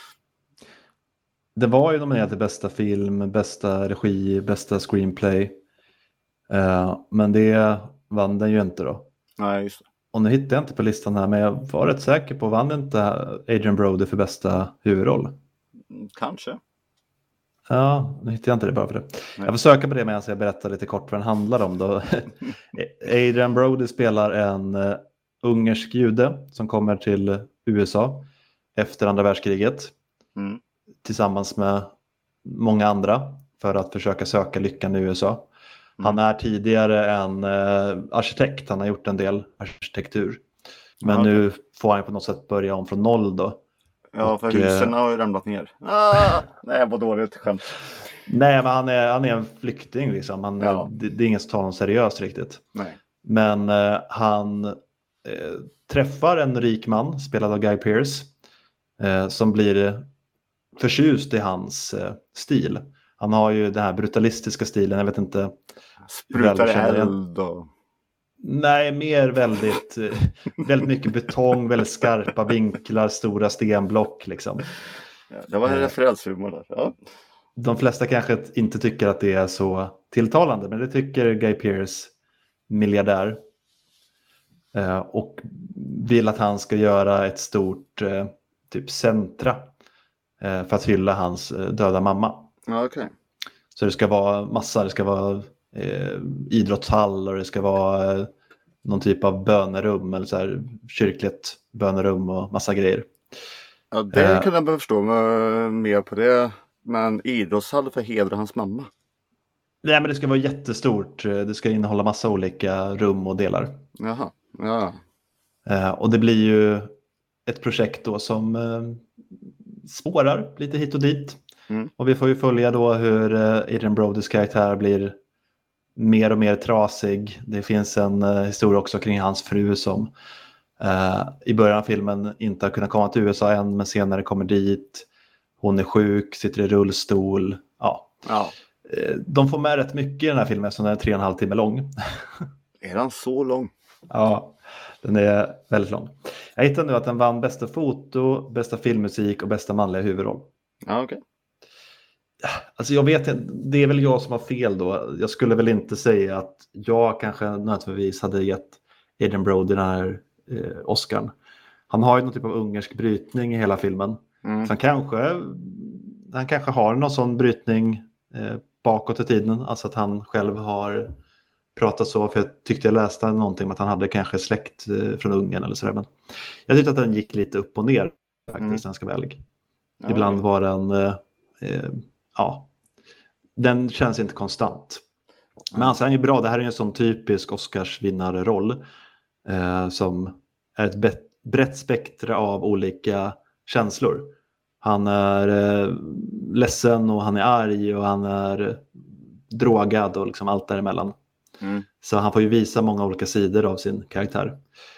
Det var ju nominerat till bästa film, bästa regi, bästa screenplay. Men det vann den ju inte då. Nej, just det. Och nu hittar jag inte på listan här, men jag var rätt säker på, vann inte Adrian Brody för bästa huvudroll? Kanske. Ja, nu hittar jag inte det bara för det. Nej. Jag får söka på det medan jag berättar lite kort vad den handlar om då. Adrian Brody spelar en ungersk jude som kommer till USA efter andra världskriget. Tillsammans med många andra för att försöka söka lyckan i USA. Han är tidigare en arkitekt, han har gjort en del arkitektur. Men nu får han på något sätt börja om från noll då. Ja, för husen har ju ramlat ner. Nej, vad dåligt skämt. Nej, men han är en flykting liksom. Det är ingen som tar honom seriöst riktigt. Nej. Men han träffar en rik man, spelad av Guy Pearce. Som blir förtjust i hans stil. Han har ju den här brutalistiska stilen, jag vet inte. Sprutar eld och... Nej, mer väldigt mycket betong, väldigt skarpa vinklar, stora stenblock liksom. Ja, det var en referenshumor där. Ja. de flesta kanske inte tycker att det är så tilltalande, men det tycker Guy Pearce, miljardär. Och vill att han ska göra ett stort typ centra för att hylla hans döda mamma. Ja, okej. Så det ska vara massa, det ska vara idrottshall och det ska vara någon typ av bönerum eller så här kyrkligt bönerum och massa grejer. Ja, det kan jag förstå mer på det. Men idrottshall för att hedra hans mamma. Nej, men det ska vara jättestort. Det ska innehålla massa olika rum och delar. Jaha, ja. Och det blir ju ett projekt då som spårar lite hit och dit. Och vi får ju följa då hur Adrien Brodys karaktär blir mer och mer trasig. Det finns en historia också kring hans fru som i början av filmen inte har kunnat komma till USA än, men senare kommer dit. Hon är sjuk, sitter i rullstol. Ja. De får med rätt mycket i den här filmen eftersom den är 3,5 timmar lång. Är den så lång? Ja, den är väldigt lång. Jag hittade nu att den vann bästa foto, bästa filmmusik och bästa manliga huvudroll. Ja, okej. Alltså jag vet inte, det är väl jag som har fel då. Jag skulle väl inte säga att jag kanske nödvändigtvis hade gett Adrien Brody den här Oscarn. Han har ju någon typ av ungersk brytning i hela filmen. Så han kanske har någon sån brytning bakåt i tiden. Alltså att han själv har pratat så. För jag tyckte jag läste någonting om att han hade kanske släkt från Ungern eller sådär. Men jag tyckte att den gick lite upp och ner faktiskt, den ska vara ärlig. Ibland var den... den känns inte konstant. Men alltså han är bra. Det här är en sån typisk Oscarsvinnarroll som är ett brett spektra av olika känslor. Han är ledsen och han är arg och han är drogad och liksom allt däremellan. Så han får ju visa många olika sidor av sin karaktär.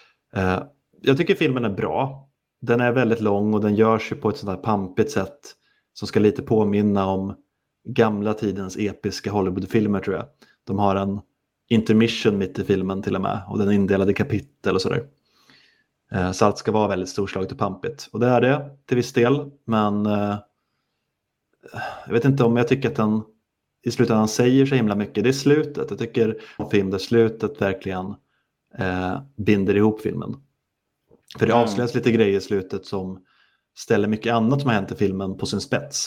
Jag tycker filmen är bra. Den är väldigt lång och den görs ju på ett sånt här pampigt sätt som ska lite påminna om gamla tidens episka Hollywoodfilmer, tror jag. De har en intermission mitt i filmen till och med, och den är indelad i kapitel och sådär. Så allt ska vara väldigt storslaget och pampigt. Och det är det till viss del, men jag vet inte om jag tycker att den i slutändan säger så himla mycket. Det är slutet. Jag tycker om film där slutet verkligen binder ihop filmen. För det avslöjas lite grejer i slutet som ställer mycket annat som har hänt i filmen på sin spets.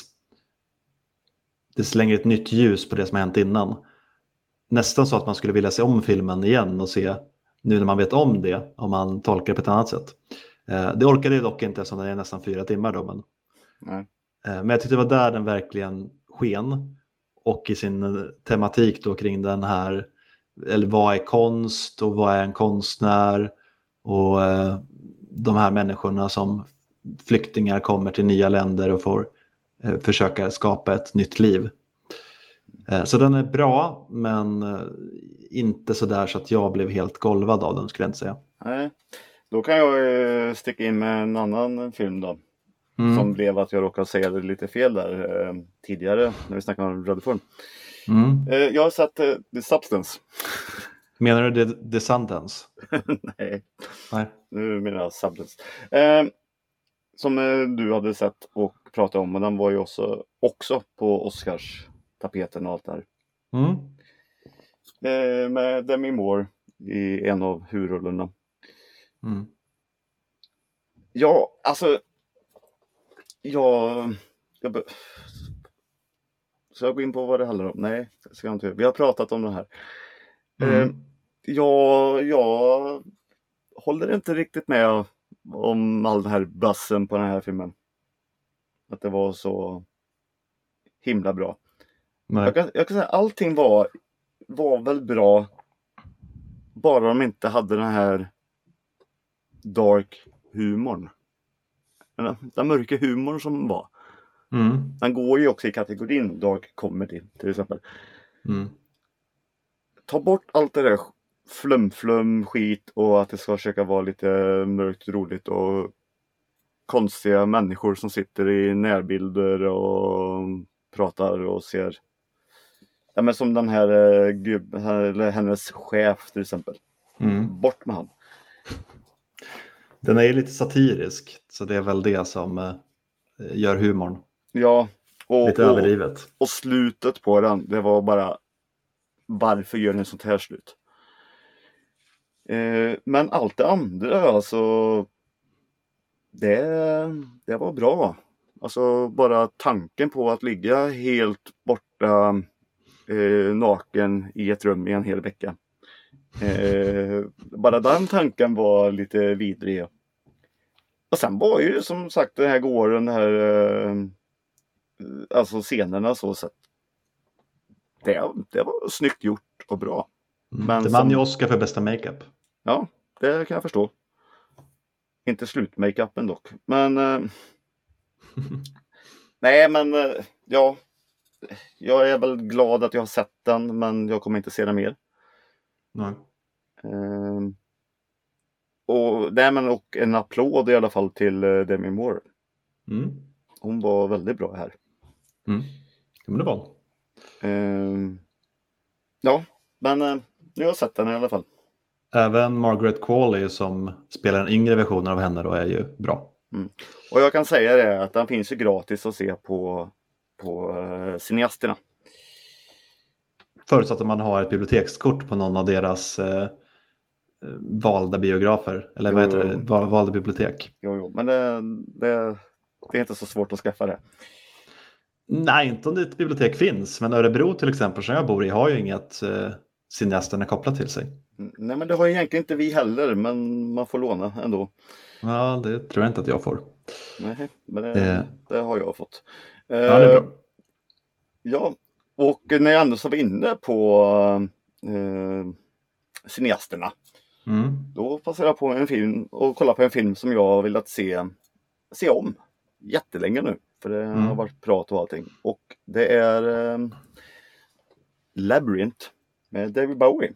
Det slänger ett nytt ljus på det som har hänt innan. Nästan så att man skulle vilja se om filmen igen och se, nu när man vet om det, om man tolkar det på ett annat sätt. Det orkade jag dock inte eftersom den är nästan 4 timmar då. Men jag tyckte det var där den verkligen sken. Och i sin tematik då kring den här, eller vad är konst och vad är en konstnär, och de här människorna som flyktingar kommer till nya länder och får försöka skapa ett nytt liv. Så den är bra, men inte så där så att jag blev helt golvad av den, skulle jag inte säga. Nej. Då kan jag sticka in med en annan film då. Som blev att jag råkade säga det lite fel där tidigare när vi snackade om Rutherford. Jag har sett The Substance. Menar du The Sundance? Nej. Nej. Nu menar jag Substance. Som du hade sett och pratat om, och den var ju också på Oscars tapeten och allt där. Med Demi Moore i en av huvudrollerna. Ja, alltså så jag går in på vad det handlar om? Nej, ska jag inte. Vi har pratat om det här. Jag håller inte riktigt med om all den här bassen på den här filmen. Att det var så himla bra. Nej. Jag kan säga allting var väl bra. Bara de inte hade den här dark humorn. Den mörka humorn som var. Den går ju också i kategorin dark comedy till exempel. Ta bort allt det där flum skit och att det ska försöka vara lite mörkt roligt och konstiga människor som sitter i närbilder och pratar och ser. Ja, men som den här eller hennes chef till exempel. Bort med han. Den är ju lite satirisk, så det är väl det som gör humorn. Ja, Lite överdrivet. Och slutet på den, det var bara, varför gör ni sånt här slut? Men allt det andra, alltså, det var bra. Alltså bara tanken på att ligga helt borta naken i ett rum i en hel vecka. Bara den tanken var lite vidrig. Och sen var ju som sagt den här gården här, alltså scenerna så sett. Det var snyggt gjort och bra. Men det vann ju Oscar för bästa makeup. Ja, det kan jag förstå. Inte slutmakeupen dock. Men nej, men ja, jag är väl glad att jag har sett den, men jag kommer inte se den mer. Nej. Och en applåd i alla fall till Demi Moore. Hon var väldigt bra här. Men det var. Ja, men nu har jag sett den i alla fall. Även Margaret Qualley som spelar en yngre version av henne då är ju bra. Och jag kan säga det att den finns ju gratis att se på cineasterna. Förutsatt att man har ett bibliotekskort på någon av deras valda biografer. Eller vad heter det? Valda bibliotek. Jo, men det är inte så svårt att skaffa det. Nej, inte om ditt bibliotek finns. Men Örebro till exempel som jag bor i har ju inget cineasterna kopplat till sig. Nej, men det har egentligen inte vi heller. Men man får låna ändå. Ja, det tror jag inte att jag får. Nej, men det har jag fått. Ja, det är bra. Ja, och när jag ändå så var inne på cineasterna. Då passade jag på en film och kollade på en film som jag har velat se om jättelänge nu. För det har varit prat och allting. Och det är Labyrinth med David Bowie.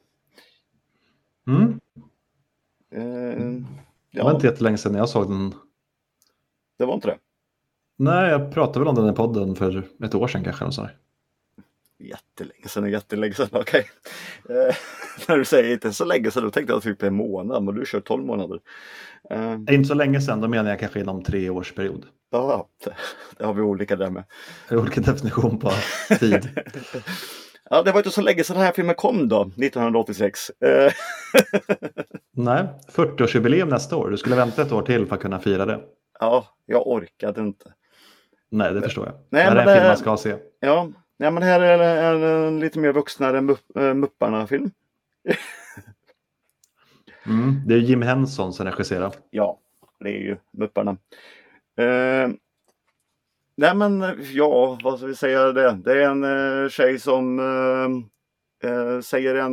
Det var inte jättelänge sedan jag såg den. Det var inte det? Nej, jag pratade väl om den i podden för ett år sedan kanske. Jättelänge sedan, okej. När du säger inte så länge sedan, då tänkte jag typ en månad, men du kör 12 månader. Inte så länge sedan, då menar jag kanske inom 3 års period. Ja, det har vi olika där med. Olika definition på tid. Ja, det var inte så länge sedan den här filmen kom då, 1986. Nej, 40-årsjubileum nästa år. Du skulle vänta ett år till för att kunna fira det. Ja, jag orkade inte. Nej, det förstår jag. Nej, det här är en film man ska se. Ja, men här är en lite mer vuxnare Mupparna-film. Det är Jim Henson som regisserar. Ja, det är ju Mupparna. Nej, men ja, vad ska vi säga det? Det är en tjej som säger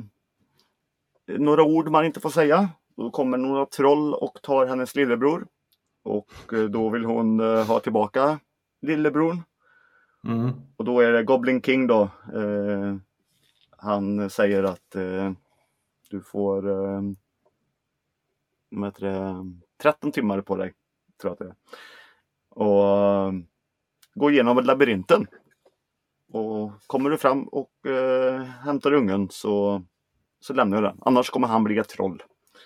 några ord man inte får säga. Då kommer några troll och tar hennes lillebror. Och då vill hon ha tillbaka lillebror. Och då är det Goblin King då. Han säger att du får 13 timmar på dig, tror jag att det är. Och gå igenom labyrinten. Och kommer du fram och hämtar ungen så lämnar du den. Annars kommer han bli ett troll.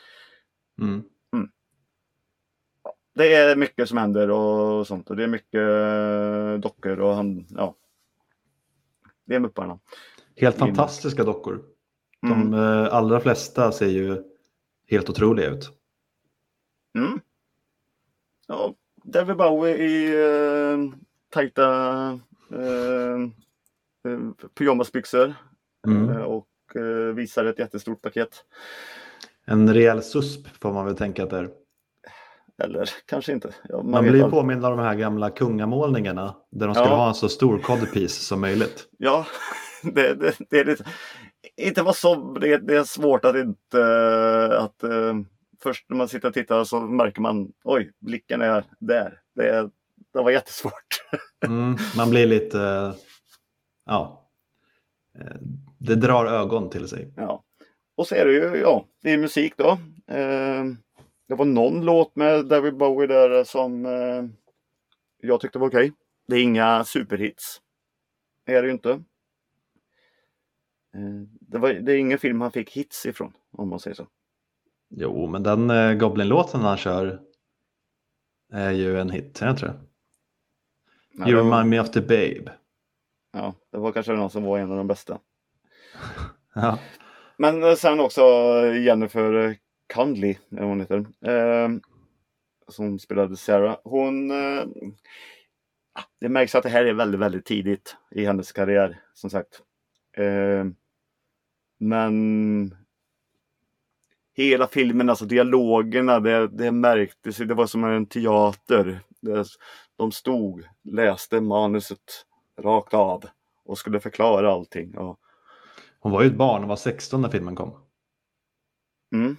Det är mycket som händer och sånt. Och det är mycket dockor och det är Mupparna. Helt fantastiska dockor. De allra flesta ser ju helt otroliga ut. Ja, David Bowie i tajta pyjamasbyxor och visar ett jättestort paket. En rejäl susp får man väl tänka att det är. Eller kanske inte. Ja, man blir påmind av de här gamla kungamålningarna där de skulle ha en så stor codpiece som möjligt. Ja, det är lite... Inte var så... Det är svårt att inte... Först när man sitter och tittar så märker man, oj, blicken är där. Det var jättesvårt. Man blir lite, det drar ögon till sig. Ja, och så är det ju, det är musik då. Det var någon låt med David Bowie där som jag tyckte var okej. Det är inga superhits. Det är det ju inte. Det är ingen film han fick hits ifrån, om man säger så. Jo, men den Goblin-låten han kör är ju en hit, jag tror. Ja, You remind me of the babe. Ja, det var kanske någon som var en av de bästa. Ja. Men sen också Jennifer Connelly, eller vad hon heter. Som spelade Sarah. Hon... det märks att det här är väldigt, väldigt tidigt i hennes karriär, som sagt. Men hela filmen, alltså dialogerna, det märktes. Det var som en teater. De läste manuset rakt av och skulle förklara allting. Och... Hon var ju ett barn, hon var 16 när filmen kom. Mm.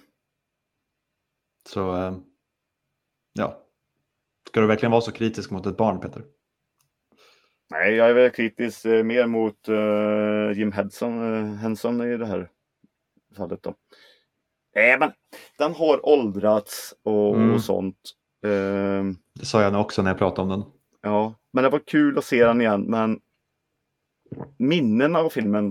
Så, ja. Ska du verkligen vara så kritisk mot ett barn, Peter? Nej, jag är väl kritisk mer mot Jim Henson i det här fallet då. Men den har åldrats och sånt. Det sa jag nog också när jag pratade om den. Ja, men det var kul att se den igen. Men minnena av filmen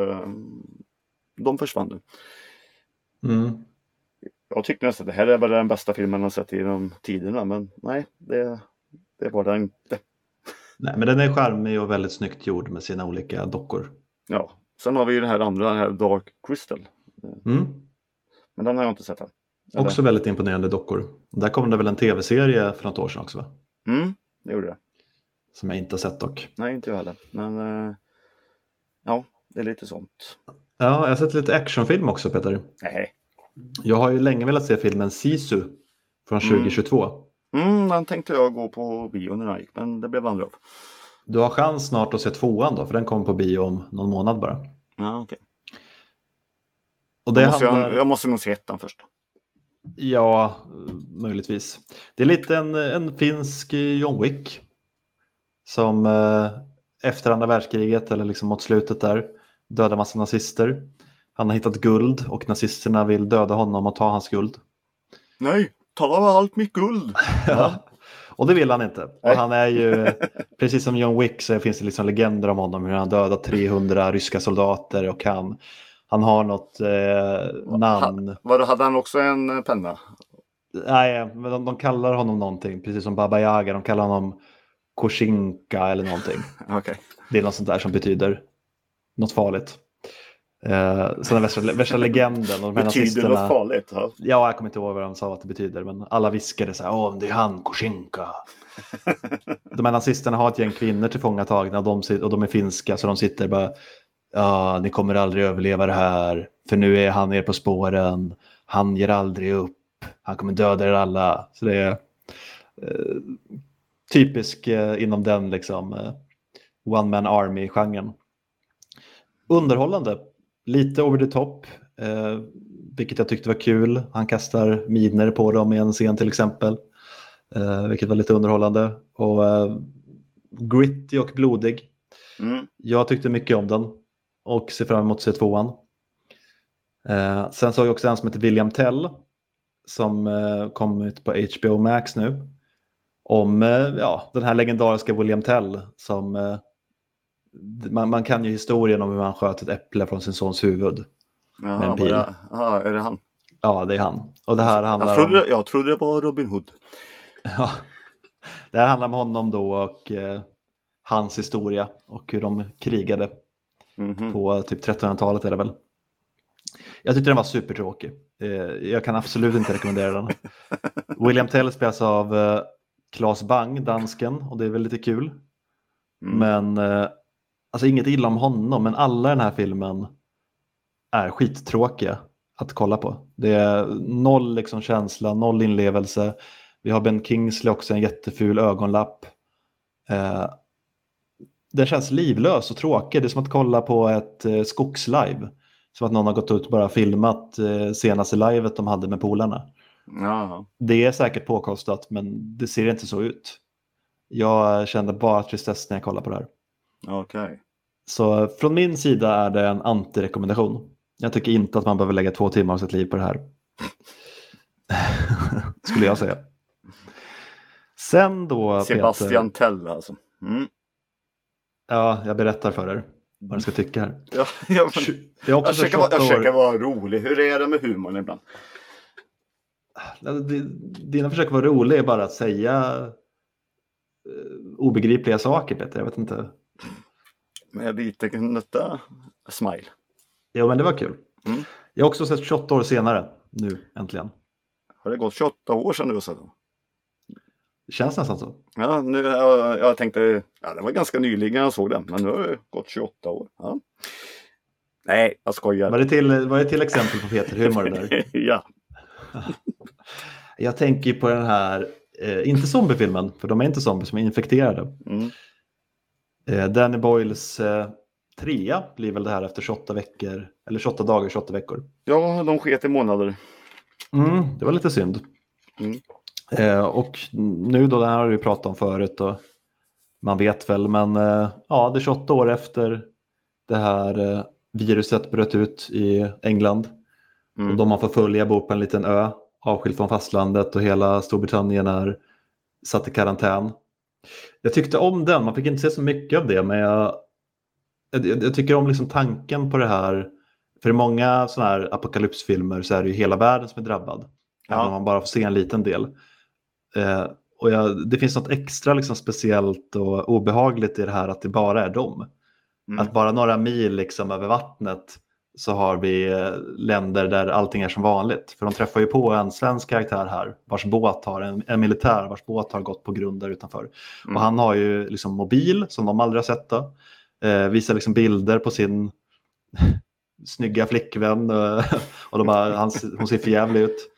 de försvann nu. Mm. Jag tyckte nästan att det här är bara den bästa filmen jag sett genom tiderna. Men nej, det var den inte. Nej, men den är charmig och väldigt snyggt gjord med sina olika dockor. Ja, sen har vi ju den här Dark Crystal. Men den har jag inte sett än. Också väldigt imponerande dockor. Där kom det väl en tv-serie för något år sedan också, va? Det gjorde det. Som jag inte har sett dock. Nej, inte jag heller. Men ja, det är lite sånt. Ja, jag har sett lite actionfilm också, Peter. Nej. Jag har ju länge velat se filmen Sisu från 2022. Den tänkte jag gå på bio när den gick, men det blev andra av. Du har chans snart att se 2:an då, för den kommer på bio om någon månad bara. Ja, okej. Och jag måste nog se ettan först. Ja, möjligtvis. Det är lite en finsk John Wick som efter andra världskriget eller liksom mot slutet där dödar massa nazister. Han har hittat guld och nazisterna vill döda honom och ta hans guld. Nej, ta allt mitt guld! Ja. Och det vill han inte. Och han är ju, precis som John Wick så finns det liksom legender om honom hur han dödat 300 ryska soldater och han har något namn. Hade han också en penna? Nej, men de kallar honom någonting, precis som Baba Yaga. De kallar honom Koshinka eller någonting. Okay. Det är något sånt där som betyder något farligt. Så den värsta legenden. Och betyder något farligt? Ja, jag kommer inte ihåg vad de sa att det betyder. Men alla viskade så här, det är han, Koshinka. De här nazisterna har ett gäng kvinnor tillfångatagna och de är finska. Så de sitter bara, ja, ni kommer aldrig överleva det här. För nu är han er på spåren. Han ger aldrig upp. Han kommer döda er alla. Så det är typisk inom den liksom one man army-genren. Underhållande. Lite over the top. Vilket jag tyckte var kul. Han kastar miner på dem i en scen till exempel. Vilket var lite underhållande. Och gritty och blodig. Jag tyckte mycket om den. Och ser fram emot att se 2:an. Sen såg jag också en som heter William Tell. Som kom ut på HBO Max nu. Om den här legendariska William Tell. Som man kan ju historien om hur han sköt ett äpple från sin sons huvud. Ja, med en pil. Är det han? Ja, det är han. Och det här handlar jag trodde det var Robin Hood. Ja, det här handlar om honom då och hans historia och hur de krigade på typ 1300-talet är det väl. Jag tyckte den var supertråkig. Jag kan absolut inte rekommendera den. William Tell spelas av Claes Bang, dansken, och det är väl lite kul. Men alltså inget illa om honom, men alla i den här filmen är skittråkiga att kolla på. Det är noll liksom känsla, noll inlevelse. Vi har Ben Kingsley också, en jätteful ögonlapp. Den känns livlös och tråkig. Det är som att kolla på ett skogslive. Som att någon har gått ut och bara filmat senaste livet de hade med polarna. Ja. Det är säkert påkostat, men det ser inte så ut. Jag kände bara tristess när jag kollade på det här. Okej. Så från min sida är det en antirekommendation. Jag tycker inte att man behöver lägga 2 timmar av sitt liv på det här. Skulle jag säga. Sen då, Sebastian Peter, Tell alltså. Ja, jag berättar för er vad ni ska tycka här. Ja, Jag försöker vara rolig. Hur är det med humorn ibland? Dina försök vara roliga är bara att säga obegripliga saker, Peter. Jag vet inte. Med lite nötta smile. Jo, men det var kul. Mm. Jag har också sett 28 år senare nu, äntligen. Har det gått 28 år sedan du har sett den? Det känns nästan så. Ja, nu, jag tänkte, ja, det var ganska nyligen jag såg den, men nu har det gått 28 år. Ja. Nej, jag skojar. Var det till exempel på Peter Humor där? Ja. Jag tänker på den här, inte zombiefilmen, för de är inte zombies som är infekterade. Danny Boyles 3 blir väl det här efter 28 veckor, eller 28 dagar, 28 veckor. Ja, de sket i månader. Det var lite synd. Och nu då, det här har vi pratat om förut och man vet väl, men ja, det är 28 år efter det här viruset bröt ut i England. Och de har fått följa bor på en liten ö avskilt från fastlandet och hela Storbritannien är satt i karantän. Jag tyckte om den, man fick inte se så mycket av det, men jag tycker om liksom tanken på det här. För i många sådana här apokalypsfilmer så är det ju hela världen som är drabbad. Ja. Även om man bara får se en liten del. Och det finns något extra liksom speciellt och obehagligt i det här att det bara är dem. Att bara några mil liksom över vattnet så har vi länder där allting är som vanligt. För de träffar ju på en svensk karaktär här vars båt har en militär vars båt har gått på grund där utanför. Och han har ju liksom mobil som de aldrig har sett då. Visar liksom bilder på sin snygga flickvän och hon ser för jävlig ut.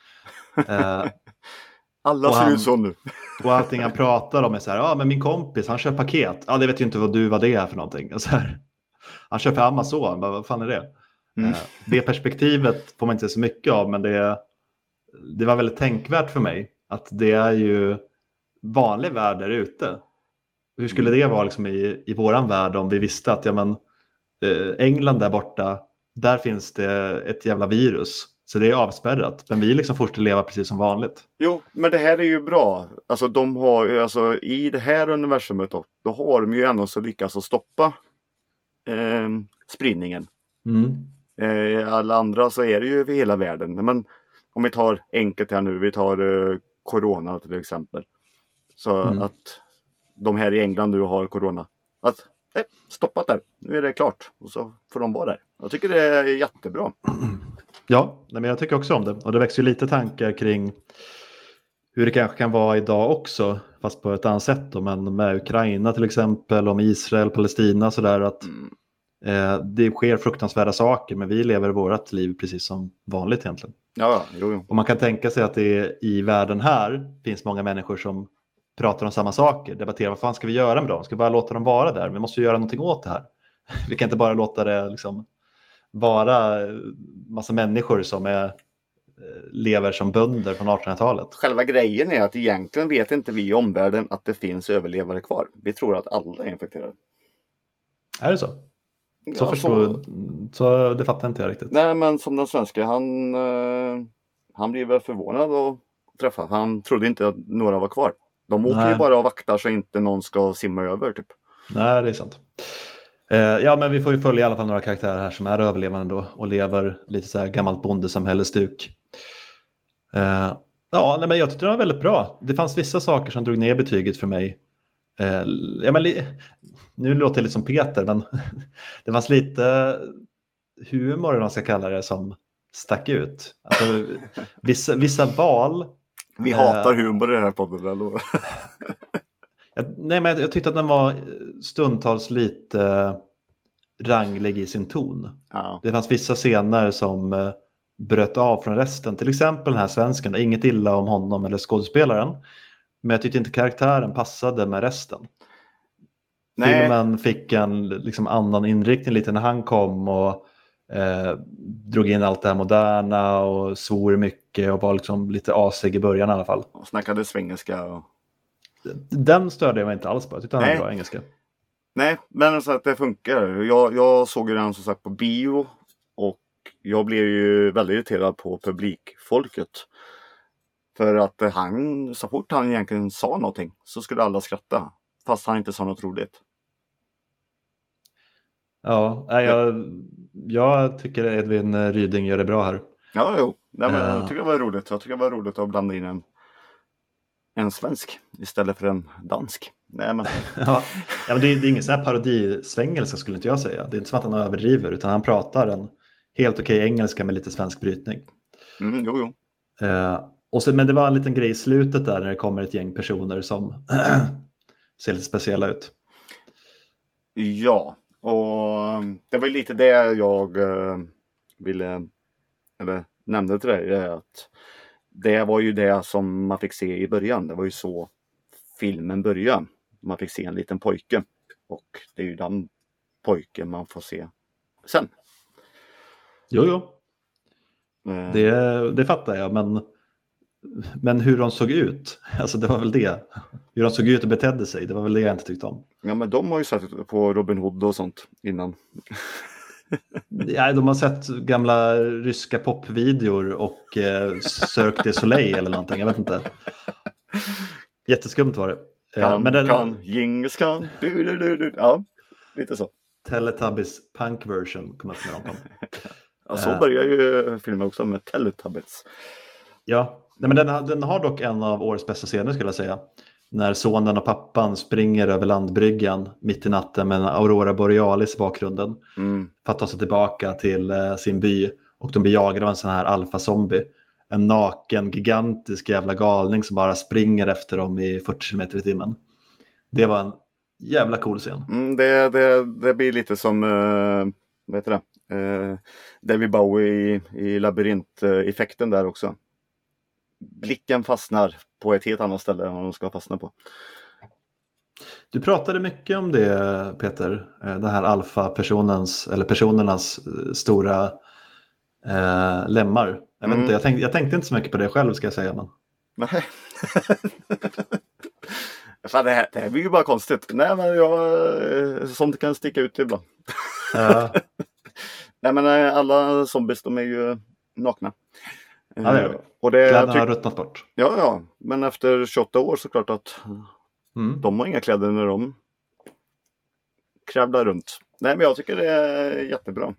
Alla ser ut så nu. Och allting han pratar om är så här, men min kompis han kör paket. Det vet ju inte vad det är för någonting. Och så här, han kör för Amazon, vad fan är det? Det perspektivet får man inte så mycket av, men det var väldigt tänkvärt för mig att det är ju vanlig värld där ute. Hur skulle det vara liksom i våran värld om vi visste att England där borta, där finns det ett jävla virus. Så det är avspärrat. Men vi liksom fortsätter leva precis som vanligt. Jo, men det här är ju bra. Alltså de har ju, alltså i det här universumet då har de ju ändå så lyckats att stoppa spridningen. Alla andra så är det ju över hela världen. Men om vi tar enkelt här nu, vi tar corona till exempel. Så att de här i England nu har corona. Att stoppat där, nu är det klart. Och så får de vara där. Jag tycker det är jättebra. Ja, men jag tycker också om det. Och det växer ju lite tankar kring hur det kanske kan vara idag också. Fast på ett annat sätt då. Men med Ukraina till exempel, om Israel, Palestina sådär. Att det sker fruktansvärda saker. Men vi lever vårt liv precis som vanligt egentligen. Ja, jo. Och man kan tänka sig att det i världen här finns många människor som pratar om samma saker. Debatterar vad fan ska vi göra med dem? Ska vi bara låta dem vara där? Vi måste ju göra någonting åt det här. Vi kan inte bara låta det liksom vara massa människor som lever som bönder från 1800-talet. Själva grejen är att egentligen vet inte vi i omvärlden att det finns överlevare kvar. Vi tror att alla är infekterade. Är det så? Så det fattar inte jag riktigt. Nej, men som den svenska, han blev väl förvånad att träffa. Han trodde inte att några var kvar. De åker ju bara och vaktar så inte någon ska simma över typ. Nej, det är sant. Ja, men vi får ju följa i alla fall några karaktärer här som är överlevande då och lever lite så här gammalt bondesamhällestuk. Ja, men jag tyckte det var väldigt bra. Det fanns vissa saker som drog ner betyget för mig. Ja, men nu låter det lite som Peter, men det fanns lite humor, om man ska kalla det, som stack ut. Alltså, vissa val. Vi hatar humor i den här podden, eller? Nej, men jag tyckte att den var stundtals lite ranglig i sin ton. Ja. Det fanns vissa scener som bröt av från resten. Till exempel den här svensken, inget illa om honom eller skådespelaren. Men jag tyckte inte karaktären passade med resten. Nej. Filmen fick en liksom annan inriktning lite när han kom och drog in allt det här moderna och svor mycket och var liksom lite asig i början i alla fall. Och snackade svengelska. Och... Den störde jag mig inte alls på. Jag tyckte han var bra engelska. Nej, men så att det funkar. Jag såg ju den som sagt på bio och jag blev ju väldigt irriterad på publikfolket. För att så fort han egentligen sa någonting så skulle alla skratta. Fast han inte sa något roligt. Ja, jag tycker Edvin Ryding gör det bra här. Ja, jo. Nej, men jag tycker det var roligt. Jag tycker det var roligt att blanda in en svensk istället för en dansk. Nej, men... Ja, men det är ingen sån här parodisvängelska skulle inte jag säga. Det är inte som att han överdriver, utan han pratar en helt okej engelska med lite svensk brytning. Jo. Men det var en liten grej i slutet där när det kommer ett gäng personer som ser lite speciella ut. Ja, och det var lite det jag ville, eller nämnde till dig, att det var ju det som man fick se i början. Det var ju så filmen började. Man fick se en liten pojke, och det är ju den pojken man får se sen. Jo. Det fattar jag, men hur de såg ut, alltså det var väl det. Hur de såg ut och betedde sig, det var väl det jag inte tyckte om. Ja, men de har ju sett på Robin Hood och sånt innan. Ja, de har sett gamla ryska popvideor och Cirque du Soleil eller någonting, jag vet inte. Jätteskumt var det. Genghis Khan. Ja, lite så. Teletubbies punk version kommer upp med dem. Ja, så börjar ju filmen också med Teletubbies. Ja, men den har dock en av årets bästa scener skulle jag säga. När sonen och pappan springer över landbryggan mitt i natten med en Aurora Borealis i bakgrunden. För att ta sig tillbaka till sin by. Och de blir jagade av en sån här alfa-zombie. En naken, gigantisk jävla galning som bara springer efter dem i 40 km i timmen. Det var en jävla cool scen. Det blir lite som, vad heter det? David Bowie i labyrinteffekten där också. Blicken fastnar på ett helt annat ställe än vad de ska fastna på. Du pratade mycket om det, Peter. Den här alfa-personens, eller personernas stora lemmar. Jag vet inte, jag tänkte inte så mycket på det själv, ska jag säga. Men... Nej. Fan, det här blir ju bara konstigt. Nej, men sånt kan sticka ut ibland. Nej, men alla zombies, de är ju nakna. Ja, det är det. Och kläderna har ruttnat bort. Ja, men efter 28 år så klart att de har inga kläder när de kravlar runt. Nej, men jag tycker det är jättebra.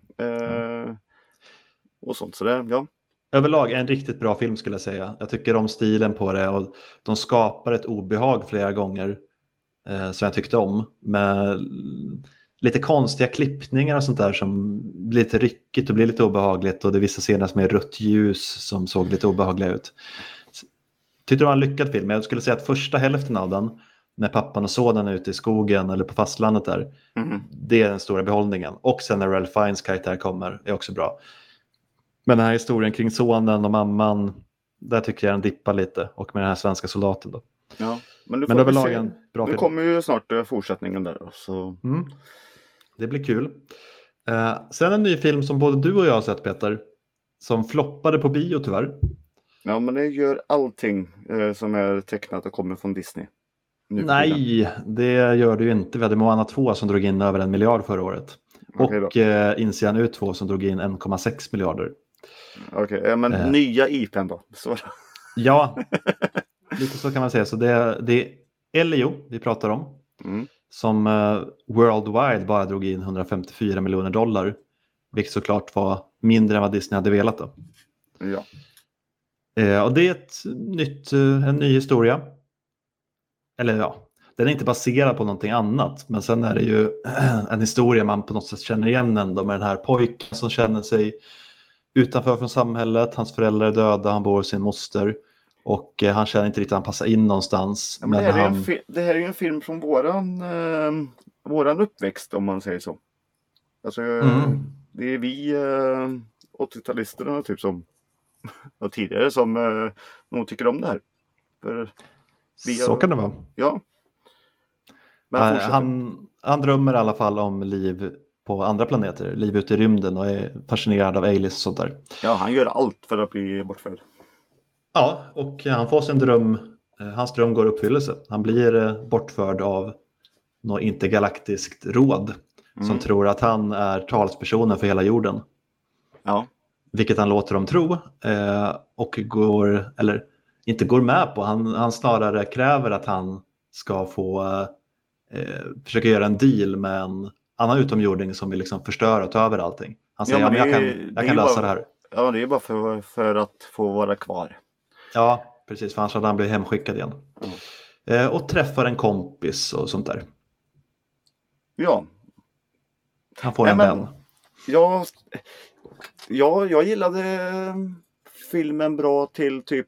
Och sånt, så det, ja. Överlag en riktigt bra film skulle jag säga. Jag tycker om stilen på det, och de skapar ett obehag flera gånger som jag tyckte om. Med lite konstiga klippningar och sånt där som blir lite ryckigt och blir lite obehagligt, och det är vissa scener som är rött ljus som såg lite obehagliga ut. Tyckte det var en lyckad film. Jag skulle säga att första hälften av den, när pappan och sonen är ute i skogen eller på fastlandet där, det är den stora behållningen. Och sen när Ralph Fiennes karaktär kommer är också bra. Men den här historien kring sonen och mamman, där tycker jag den dippar lite. Och med den här svenska soldaten då. Ja, men överlag en bra film. Nu kommer ju snart fortsättningen där. Så... Det blir kul. Sen en ny film som både du och jag har sett, Peter. Som floppade på bio tyvärr. Ja, men det gör allting som är tecknat och kommer från Disney. Nej, det gör det ju inte. Vi hade Moana 2 som drog in över 1 miljard förra året. Och Insian U2 som drog in 1,6 miljarder. Okej, men nya IPn då? Så. Ja, lite så kan man säga. Så det är Elio vi pratar om. Som worldwide bara drog in 154 miljoner dollar. Vilket såklart var mindre än vad Disney hade velat då. Ja. Och det är en ny historia. Eller ja, den är inte baserad på någonting annat. Men sen är det ju en historia man på något sätt känner igen ändå, med den här pojken som känner sig utanför från samhället. Hans föräldrar är döda, han bor hos sin moster. Och han känner inte riktigt att han passar in någonstans. Ja, men det här är ju en film från våran uppväxt, om man säger så. Alltså, det är vi 80-talisterna typ som och tidigare som nog tycker om det här. Så kan det vara. Ja. Men han drömmer i alla fall om liv på andra planeter, liv ute i rymden, och är fascinerad av aliens och sånt där. Ja, han gör allt för att bli bortförd. Ja, och han får sin dröm, hans dröm går i uppfyllelse. Han blir bortförd av något intergalaktiskt råd som tror att han är talspersonen för hela jorden. Ja. Vilket han låter dem tro och inte går med på. Han snarare kräver att han ska få försöka göra en deal med en annan utomjording som vill liksom förstöra och ta över allting. Han säger, jag kan lösa det här. Ja, det är bara för att få vara kvar. Ja, precis. För annars hade han blivit hemskickad igen. Och träffar en kompis och sånt där. Ja. Han får en vän. Jag gillade filmen bra till typ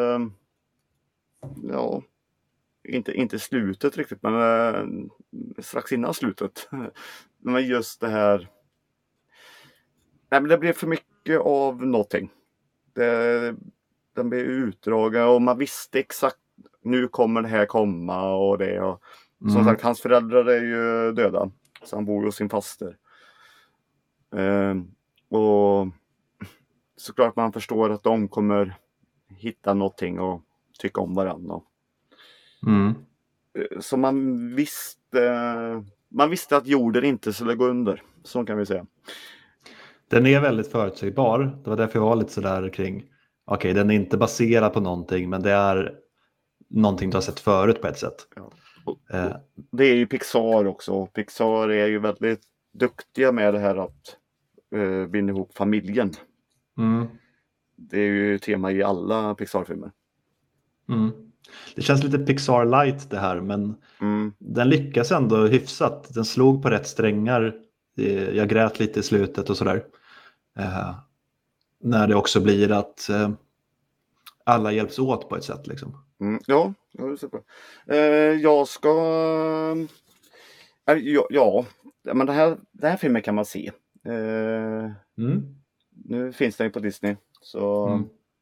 inte slutet riktigt, men strax innan slutet. Men just det här. Nej, men det blev för mycket av någonting. Den blev utdragen och man visste exakt nu kommer det här komma och det. Och, som sagt, hans föräldrar är ju döda. Så han bor hos sin faster. Och såklart man förstår att de kommer hitta någonting och tycka om varandra. Så man visste att jorden inte skulle gå under. Så kan vi säga. Den är väldigt förutsägbar. Det var därför jag var lite sådär kring. Okej, den är inte baserad på någonting, men det är någonting du har sett förut på ett sätt. Ja. Det är ju Pixar också. Pixar är ju väldigt duktiga med det här att binda ihop familjen. Det är ju tema i alla Pixar-filmer. Det känns lite Pixar light det här, men den lyckas ändå hyfsat. Den slog på rätt strängar. Jag grät lite i slutet och sådär. När det också blir att alla hjälps åt på ett sätt liksom. Ja, det är super. Jag ska... men den här filmen kan man se. Nu finns den ju på Disney. Så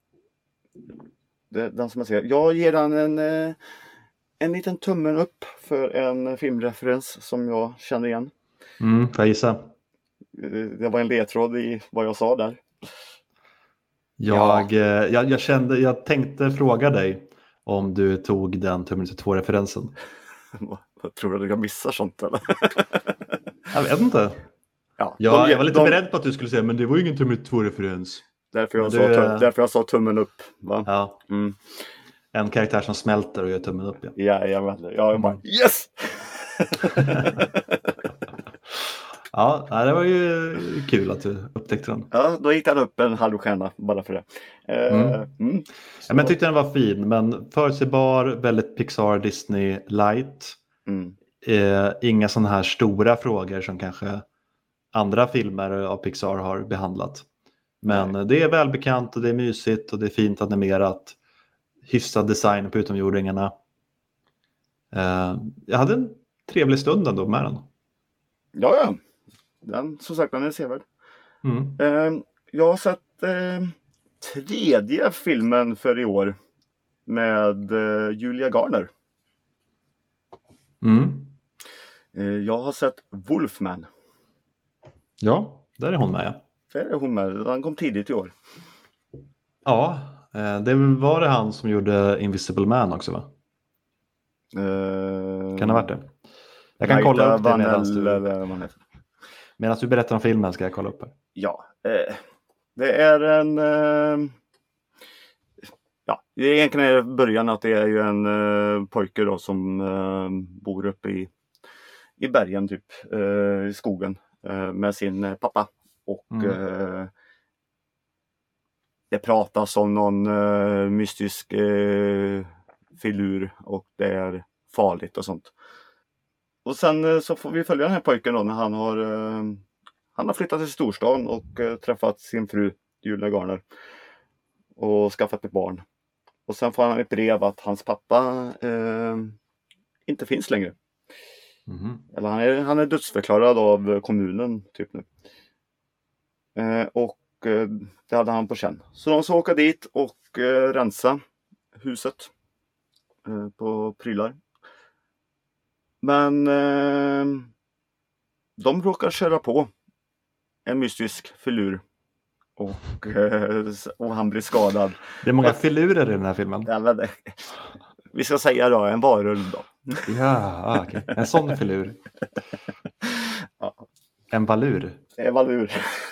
den som man ser. Jag ger den en liten tummen upp för en filmreferens som jag känner igen. Får jag gissa? Det var en ledtråd i vad jag sa där. Jag tänkte fråga dig om du tog den tummen till 2-referensen. Vad tror du att jag missar sånt eller? Jag vet inte. Ja, jag var lite beredd på att du skulle säga, men det var ju ingen tummen till 2-referens. Därför jag sa tummen upp. Va? Ja. En karaktär som smälter och gör tummen upp. Jag bara, yes! Ja, det var ju kul att du upptäckte den. Ja, då gick den upp en halv stjärna bara för det. Men jag tyckte den var fin, men förutsägbar, väldigt Pixar, Disney light. Inga sådana här stora frågor som kanske andra filmer av Pixar har behandlat. Men det är välbekant och det är mysigt och det är fint animerat. Hyfsad design på utomjordingarna. Jag hade en trevlig stund ändå med den. Ja. Den, som sagt, den är sevärd. Jag har sett tredje filmen för i år med Julia Garner. Jag har sett Wolfman. Ja, där är hon med. Ja. Där är hon med. Den kom tidigt i år. Ja, det var det han som gjorde Invisible Man också, va? Kan det ha varit det? Jag kan kolla upp det medan du berättar om filmen ska jag kolla upp det. Ja, det är en... egentligen är det början att det är ju en pojke då som bor uppe i bergen typ, i skogen med sin pappa. Och det pratas om någon mystisk filur och det är farligt och sånt. Och sen så får vi följa den här pojken då när han har flyttat till storstan och träffat sin fru Julia Garner och skaffat ett barn. Och sen får han ett brev att hans pappa inte finns längre. Eller han är dödsförklarad av kommunen typ nu. Och det hade han på känn. Så de ska åka dit och rensa huset på prylar. Men de råkar köra på en mystisk filur och han blir skadad. Det är många filurer i den här filmen. Ja, vi ska säga då, en varulv då. Ja, okej. En sån filur. Ja. En valur. En valur.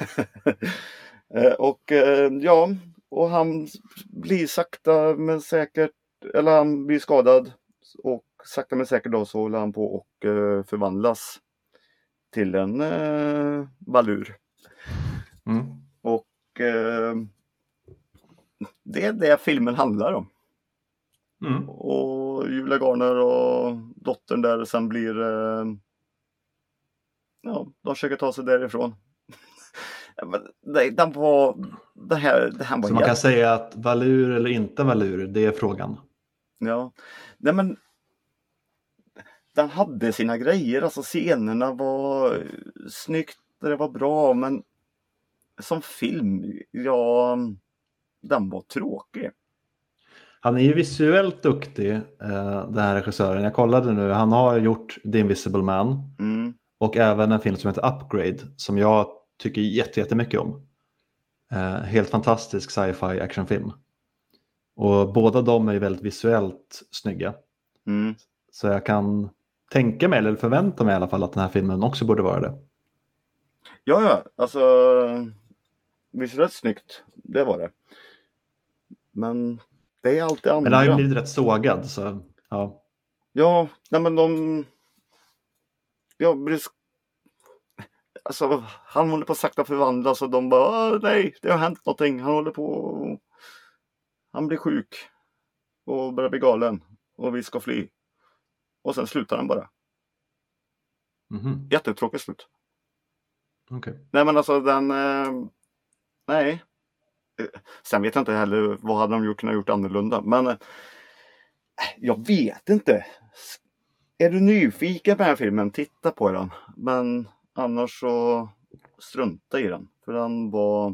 Och han blir sakta men säkert, eller han blir skadad och sakta men säkert då så håller han på och förvandlas till en valur. Och det är det filmen handlar om. Och Julia Garner och dottern där sen blir de försöker ta sig därifrån. Den var det här var Så man kan säga att valur eller inte valur, det är frågan. Ja. Nej men den hade sina grejer, alltså scenerna var snyggt, det var bra, men som film, den var tråkig. Han är ju visuellt duktig, den här regissören. Jag kollade nu, han har gjort The Invisible Man och även en film som heter Upgrade som jag tycker jättemycket om. Helt fantastisk sci-fi actionfilm. Och båda de är ju väldigt visuellt snygga. Så jag kan tänka mig, eller förvänta mig i alla fall, att den här filmen också borde vara det. Ja, alltså visuellt snyggt, det var det. Men det är alltid andra. Men den har ju blivit rätt sågad, så ja. Ja, nej men alltså han håller på att sakta förvandlas och de bara, nej, det har hänt någonting. Han blir sjuk och börjar bli galen och vi ska fly. Och sen slutar han bara. Jättetråkigt slut. Okay. Nej men alltså nej. Sen vet jag inte heller vad hade de kunnat gjort annorlunda. Men jag vet inte. Är du nyfiken på den här filmen, titta på den. Men annars så strunta i den. För den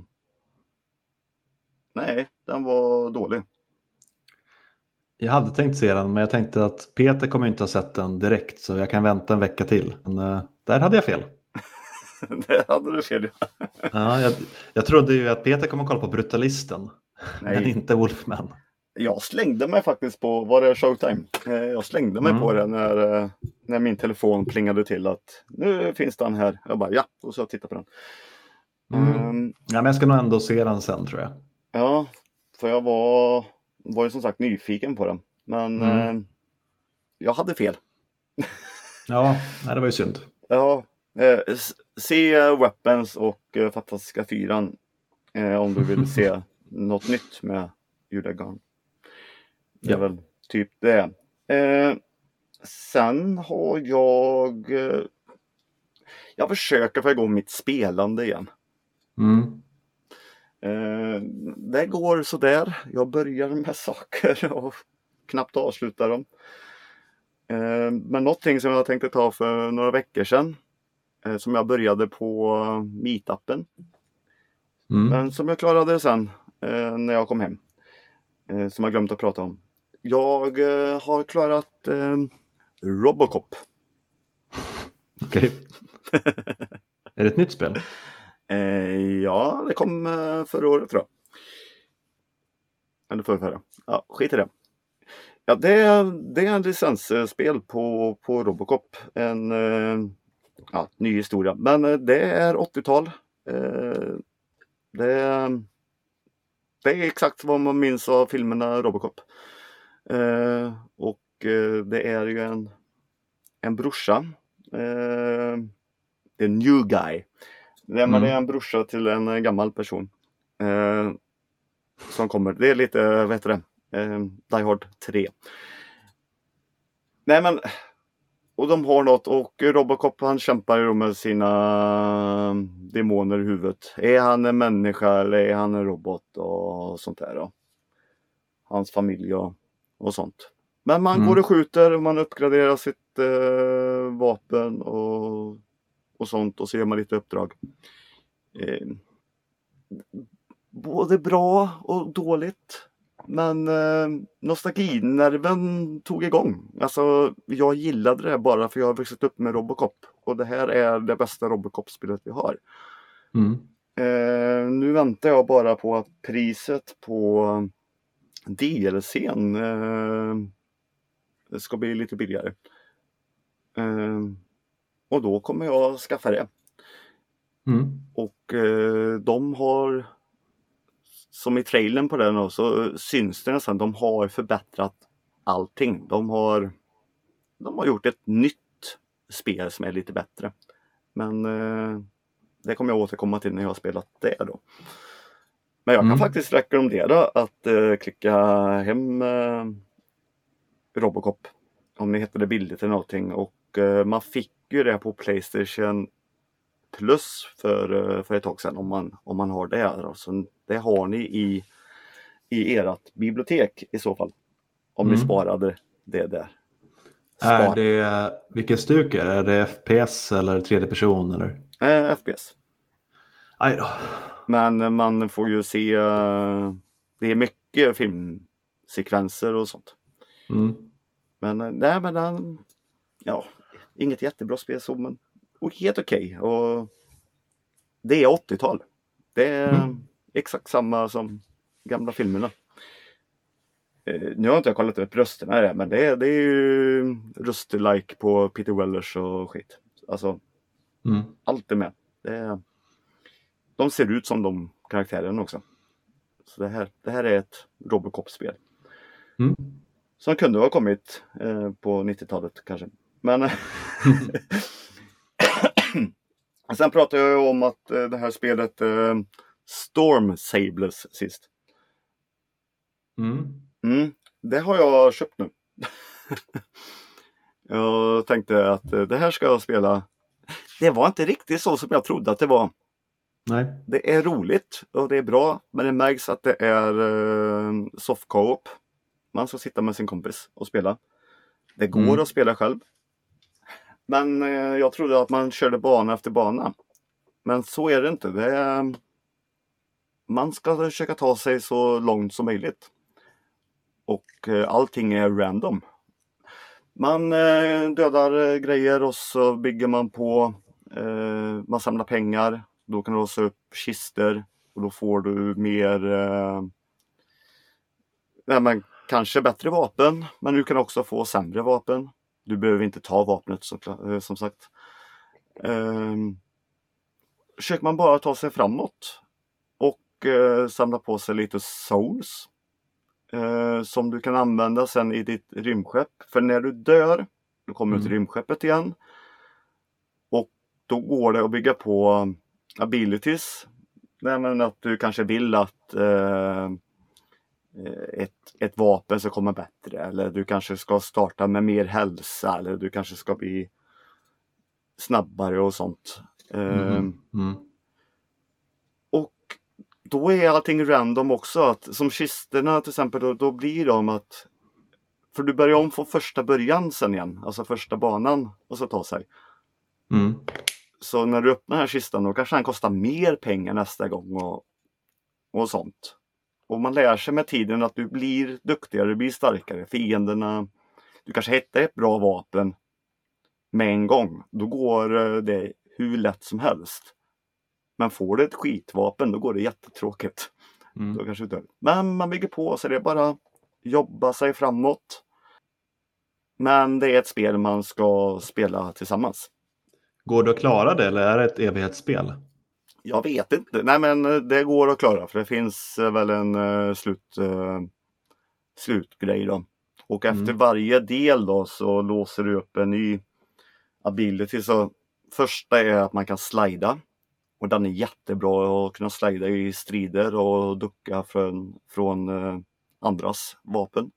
var dålig. Jag hade tänkt se den, men jag tänkte att Peter kommer inte ha sett den direkt, så jag kan vänta en vecka till. Men där hade jag fel. Det hade du fel. Ja, jag trodde ju att Peter kommer kolla på Brutalisten. Nej. Men inte Wolfman. Jag slängde mig faktiskt på, var det Showtime? Jag slängde mig på det när min telefon plingade till att nu finns den här. Jag bara ja, och så tittade på den. Ja, men jag ska nog ändå se den sen, tror jag. Ja, för jag var ju som sagt nyfiken på den. Men jag hade fel. Ja, det var ju synd. Ja, se Weapons och Fantastiska 4 om du vill se något nytt med Julia Garn. Det är väl typ det. Sen har jag försöker få igång mitt spelande igen. Det går så där. Jag börjar med saker och knappt avslutar dem. Men någonting som jag tänkte ta för några veckor sedan, som jag började på Meetupen. Men som jag klarade sen när jag kom hem. Som jag glömt att prata om. Jag har klarat Robocop. Okej. Är det ett nytt spel? Ja, det kom förra året, tror jag. Eller förra. Ja, skit i det. Ja, det är en licensspel på Robocop. En ny historia. Men det är 80-tal. Det är exakt vad man minns av filmerna Robocop. Och det är ju en brorsa. Det är en new guy. Det är en brorsa till en gammal person. Som kommer. Det är lite, vad heter det? Die Hard 3. Nej men, och de har något, och Robocop han kämpar ju med sina demoner i huvudet. Är han en människa eller är han en robot och sånt där då? Hans familj och sånt. Men man går och skjuter och man uppgraderar sitt vapen och sånt, och så gör man lite uppdrag. Både bra och dåligt. Men nostalginerven tog igång. Alltså jag gillade det bara för jag har vuxit upp med Robocop. Och det här är det bästa Robocop-spelet vi har. Nu väntar jag bara på att priset på DLC:n ska bli lite billigare. Och då kommer jag skaffa det. Och de har, som i trailern på den så syns det nästan, de har förbättrat allting. De har gjort ett nytt spel som är lite bättre. Men det kommer jag återkomma till när jag har spelat det då. Men jag kan faktiskt rekommendera att klicka hem Robocop. Om ni heter det billigt eller någonting. Och man fick ju det på PlayStation Plus för ett tag sedan om man har det. Så det har ni i ert bibliotek i så fall. Om ni sparade det där. Är det, vilken stuk är det? FPS eller tredje person? Eller? FPS. Aj då. Men man får ju se, det är mycket filmsekvenser och sånt. Men nej, men ja, inget jättebra spel så, men helt okej. Och det är 80-tal. Det är exakt samma som gamla filmerna. Nu har inte jag kollat upp rösterna i det, men det är ju röster like på Peter Wellers och skit. Alltså, allt är med. De ser ut som de karaktärerna också. Så det här är ett Robocop-spel. Som kunde ha kommit på 90-talet kanske. Men sen pratade jag om att det här spelet Storm Sables sist. Det har jag köpt nu. Jag tänkte att det här ska jag spela. Det var inte riktigt så som jag trodde att det var. Nej. Det är roligt och det är bra, men det märks att det är soft co-op. Man ska sitta med sin kompis och spela. Det går att spela själv. Men jag trodde att man körde bana efter bana. Men så är det inte. Man ska försöka ta sig så långt som möjligt. Och allting är random. Man dödar grejer och så bygger man på. Man samlar pengar. Då kan du låsa upp kister. Och då får du mer... kanske bättre vapen. Men du kan också få sämre vapen. Du behöver inte ta vapnet som sagt. Försöker man bara ta sig framåt. Och samla på sig lite souls. Som du kan använda sen i ditt rymdskepp. För när du dör, då kommer du till rymdskeppet igen. Och då går det att bygga på abilities. Men att du kanske vill att ett vapen ska komma bättre. Eller du kanske ska starta med mer hälsa. Eller du kanske ska bli snabbare och sånt. Och då är allting random också. Att, som kisterna till exempel, då blir de att... För du börjar om från första början sen igen. Alltså första banan. Och så ta sig. Så när du öppnar den här kistan, då kanske den kostar mer pengar nästa gång. Och sånt. Och man lär sig med tiden att du blir duktigare, du blir starkare. Fienderna... Du kanske hittar ett bra vapen med en gång. Då går det hur lätt som helst. Men får du ett skitvapen, då går det jättetråkigt. Då kanske du dör. Men man bygger på, så det är bara jobba sig framåt. Men det är ett spel man ska spela tillsammans. Går det att klara det eller är det ett evighetsspel? Jag vet inte. Nej, men det går att klara. För det finns väl en slutgrej då. Och efter varje del då så låser du upp en ny ability. Så första är att man kan slida. Och den är jättebra att kunna slida i strider och ducka från andras vapen.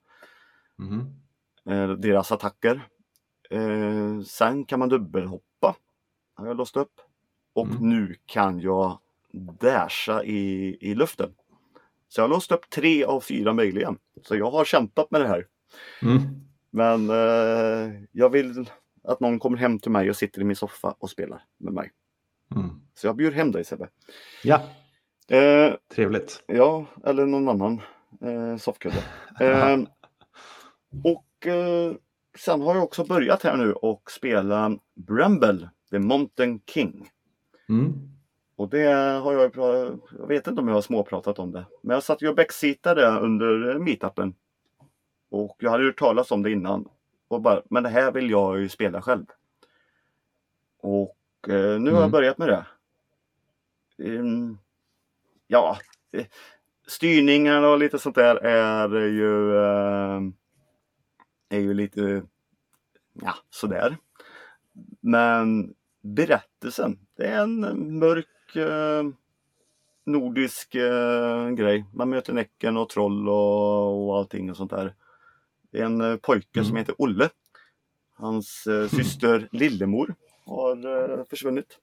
Deras attacker. Sen kan man dubbelhoppa. Har jag låst upp. Och nu kan jag dasha i luften. Så jag har låst upp 3 av 4 möjliga. Så jag har kämpat med det här. Men jag vill att någon kommer hem till mig och sitter i min soffa och spelar med mig. Så jag bjuder hem dig, Sebbe. Ja, trevligt. Ja, eller någon annan soffkudde. Och sen har jag också börjat här nu och spela Bramble, The Mountain King. Och det har jag vet inte om jag har småpratat om det. Men jag satt ju och backseatade under meetupen. Och jag hade hört talas om det innan. Och bara, men det här vill jag ju spela själv. Och nu har jag börjat med det. Ja, styrningen och lite sånt där är ju lite sådär. Men berättelsen, det är en mörk nordisk grej. Man möter Näcken och troll och allting och sånt där. En pojke som heter Olle. Hans syster Lillemor har försvunnit.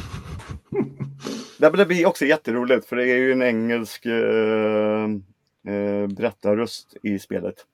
Det blir också jätteroligt för det är ju en engelsk berättarröst i spelet.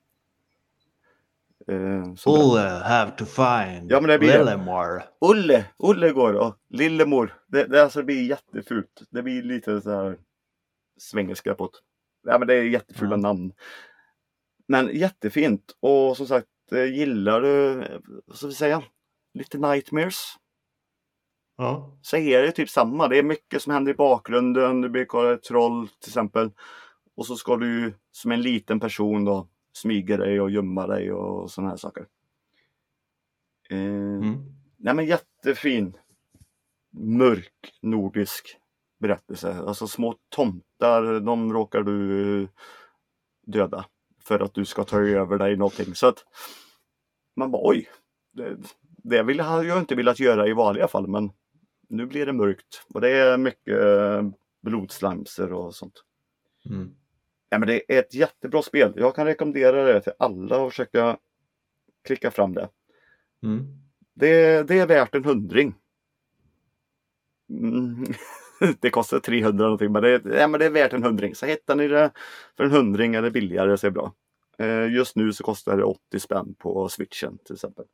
Olle have to find Lillemor. Olle går och Lillemor. Det blir jättefult. Det blir lite så här svengelska på det. Ja, men det är jättefula namn. Men jättefint. Och som sagt, gillar du, vad ska vi säga, lite Nightmares? Ja. Så är det typ samma. Det är mycket som händer i bakgrunden. Du blir kvar ett troll till exempel. Och så ska du som en liten person då smyga dig och gömma dig och såna här saker. Nej men jättefin. Mörk nordisk berättelse. Alltså små tomtar, de råkar du döda. För att du ska ta över dig någonting. Så att man bara oj. Det har jag inte velat göra i vanliga fall. Men nu blir det mörkt. Och det är mycket blodslamser och sånt. Ja, men det är ett jättebra spel. Jag kan rekommendera det till alla och försöka klicka fram det. Det är värt en 100. Det kostar 300 någonting. Men det är värt en 100. Så hittar ni det för en 100 eller billigare så är det bra. Just nu så kostar det 80 spänn på Switchen till exempel.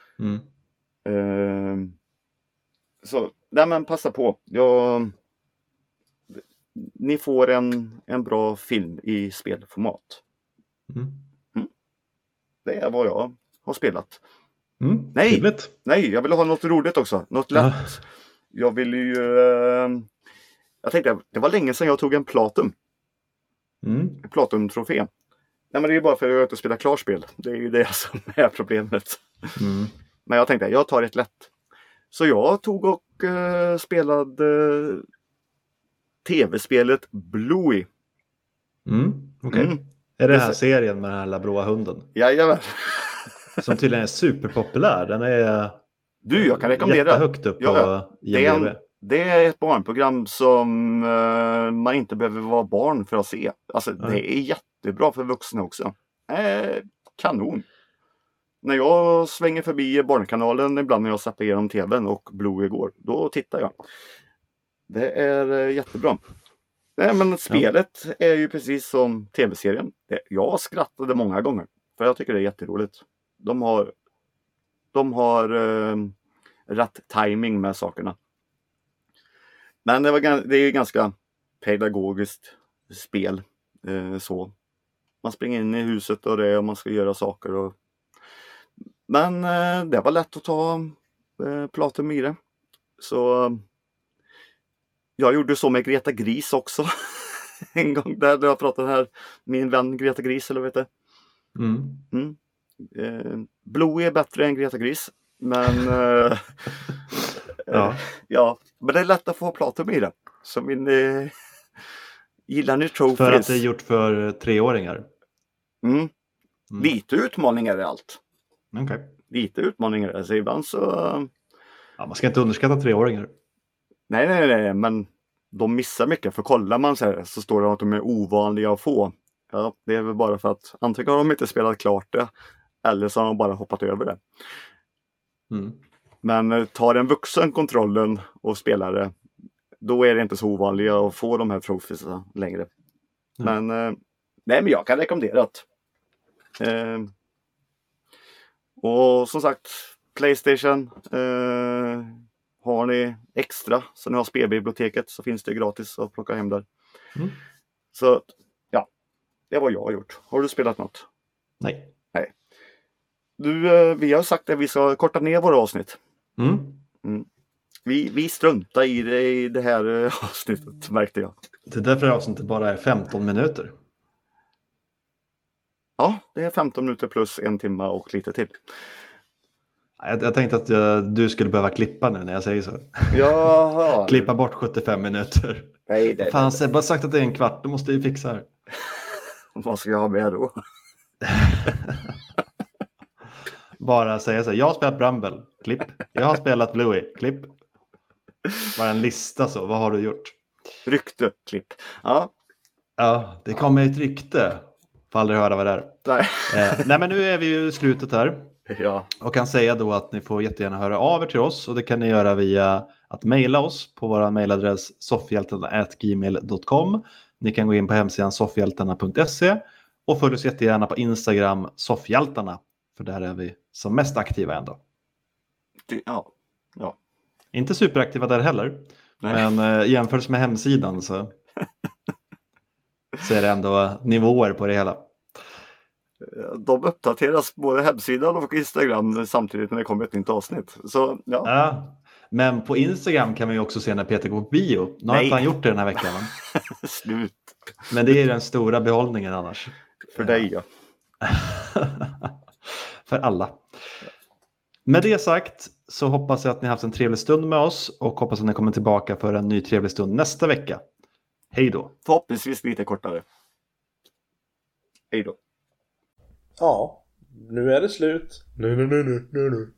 Så men passa på. Ni får en bra film i spelformat. Det är vad jag har spelat. Nej, jag vill ha något roligt också. Något lätt. Jag vill ju... jag tänkte, det var länge sedan jag tog en Platum. En Platum-trofé. Nej, men det är ju bara för att jag inte spelar klarspel. Det är ju det som är problemet. Men jag tänkte, jag tar ett lätt. Så jag tog och spelade tv-spelet Bluey. Okej. Är det här serien med den här labroa hunden? Jajamän. Som tydligen är superpopulär. Den är jag kan rekommendera. Jättehögt upp på IMDb. Det är ett barnprogram som man inte behöver vara barn för att se. Alltså det är jättebra för vuxna också. Kanon. När jag svänger förbi barnkanalen ibland när jag sätter igenom tvn och Bluey går, då tittar jag. Det är jättebra. Nej, men spelet är ju precis som tv-serien. Jag skrattade många gånger. För jag tycker det är jätteroligt. De har rätt timing med sakerna. Men det är ju ganska pedagogiskt spel. Så. Man springer in i huset och man ska göra saker. Men det var lätt att ta Platum i det. Så jag gjorde så med Greta Gris också. En gång där jag pratade här. Min vän Greta Gris, eller vet du? Bluey är bättre än Greta Gris. Men men det är lätt att få Platum i det. Så gillar ni trophies? För att det är gjort för 3-åringar. Lite utmaningar är allt. Okej. Lite utmaningar. Alltså ibland så... Ja, man ska inte underskatta 3-åringar. Nej, men de missar mycket. För kollar man så står det att de är ovanliga att få. Ja, det är väl bara för att antingen har de inte spelat klart det. Eller så har de bara hoppat över det. Men tar en vuxen kontrollen och spelar det, då är det inte så ovanliga att få de här trophies längre. Men jag kan rekommendera det. Och som sagt, PlayStation har ni extra så ni har spelbiblioteket så finns det gratis att plocka hem där. Så det var jag har gjort. Har du spelat något? Nej. Du, vi har sagt att vi ska korta ner våra avsnitt. Vi struntar i det här avsnittet, märkte jag. Det är därför avsnittet bara är 15 minuter. Ja, det är 15 minuter plus 1 timme och lite till. Jag tänkte att du skulle behöva klippa nu när jag säger så. Jaha. Klippa bort 75 minuter. Nej. Fan, jag bara sagt att det är 1/4, då måste vi fixa det. Vad ska jag ha med då? Bara säga så här, jag har spelat Bramble, klipp. Jag har spelat Bluey, klipp. Bara en lista så, vad har du gjort? Rykte, klipp. Ja. Ja, det kommer ett rykte. Får aldrig höra vad det är. Nej. Nej, men nu är vi ju i slutet här. Ja. Och kan säga då att ni får jättegärna höra av er till oss. Och det kan ni göra via att mejla oss på vår mejladress soffhjältarna@gmail.com. Ni kan gå in på hemsidan soffhjältarna.se. Och följ oss jättegärna på Instagram soffhjältarna. För där är vi som mest aktiva ändå. Ja. Inte superaktiva där heller. Nej. Men jämfört med hemsidan så är det ändå nivåer på det hela. De uppdateras både hemsidan och Instagram samtidigt när det kommer ett nytt avsnitt. Så, ja. Men på Instagram kan man ju också se när Peter går på bio. Nu har inte han gjort det den här veckan. Slut. Men det är den stora behållningen annars. För dig, ja. För alla. Med det sagt så hoppas jag att ni har haft en trevlig stund med oss. Och hoppas att ni kommer tillbaka för en ny trevlig stund nästa vecka. Hej då. Förhoppningsvis lite kortare. Hej då. Ja, nu är det slut. Nu.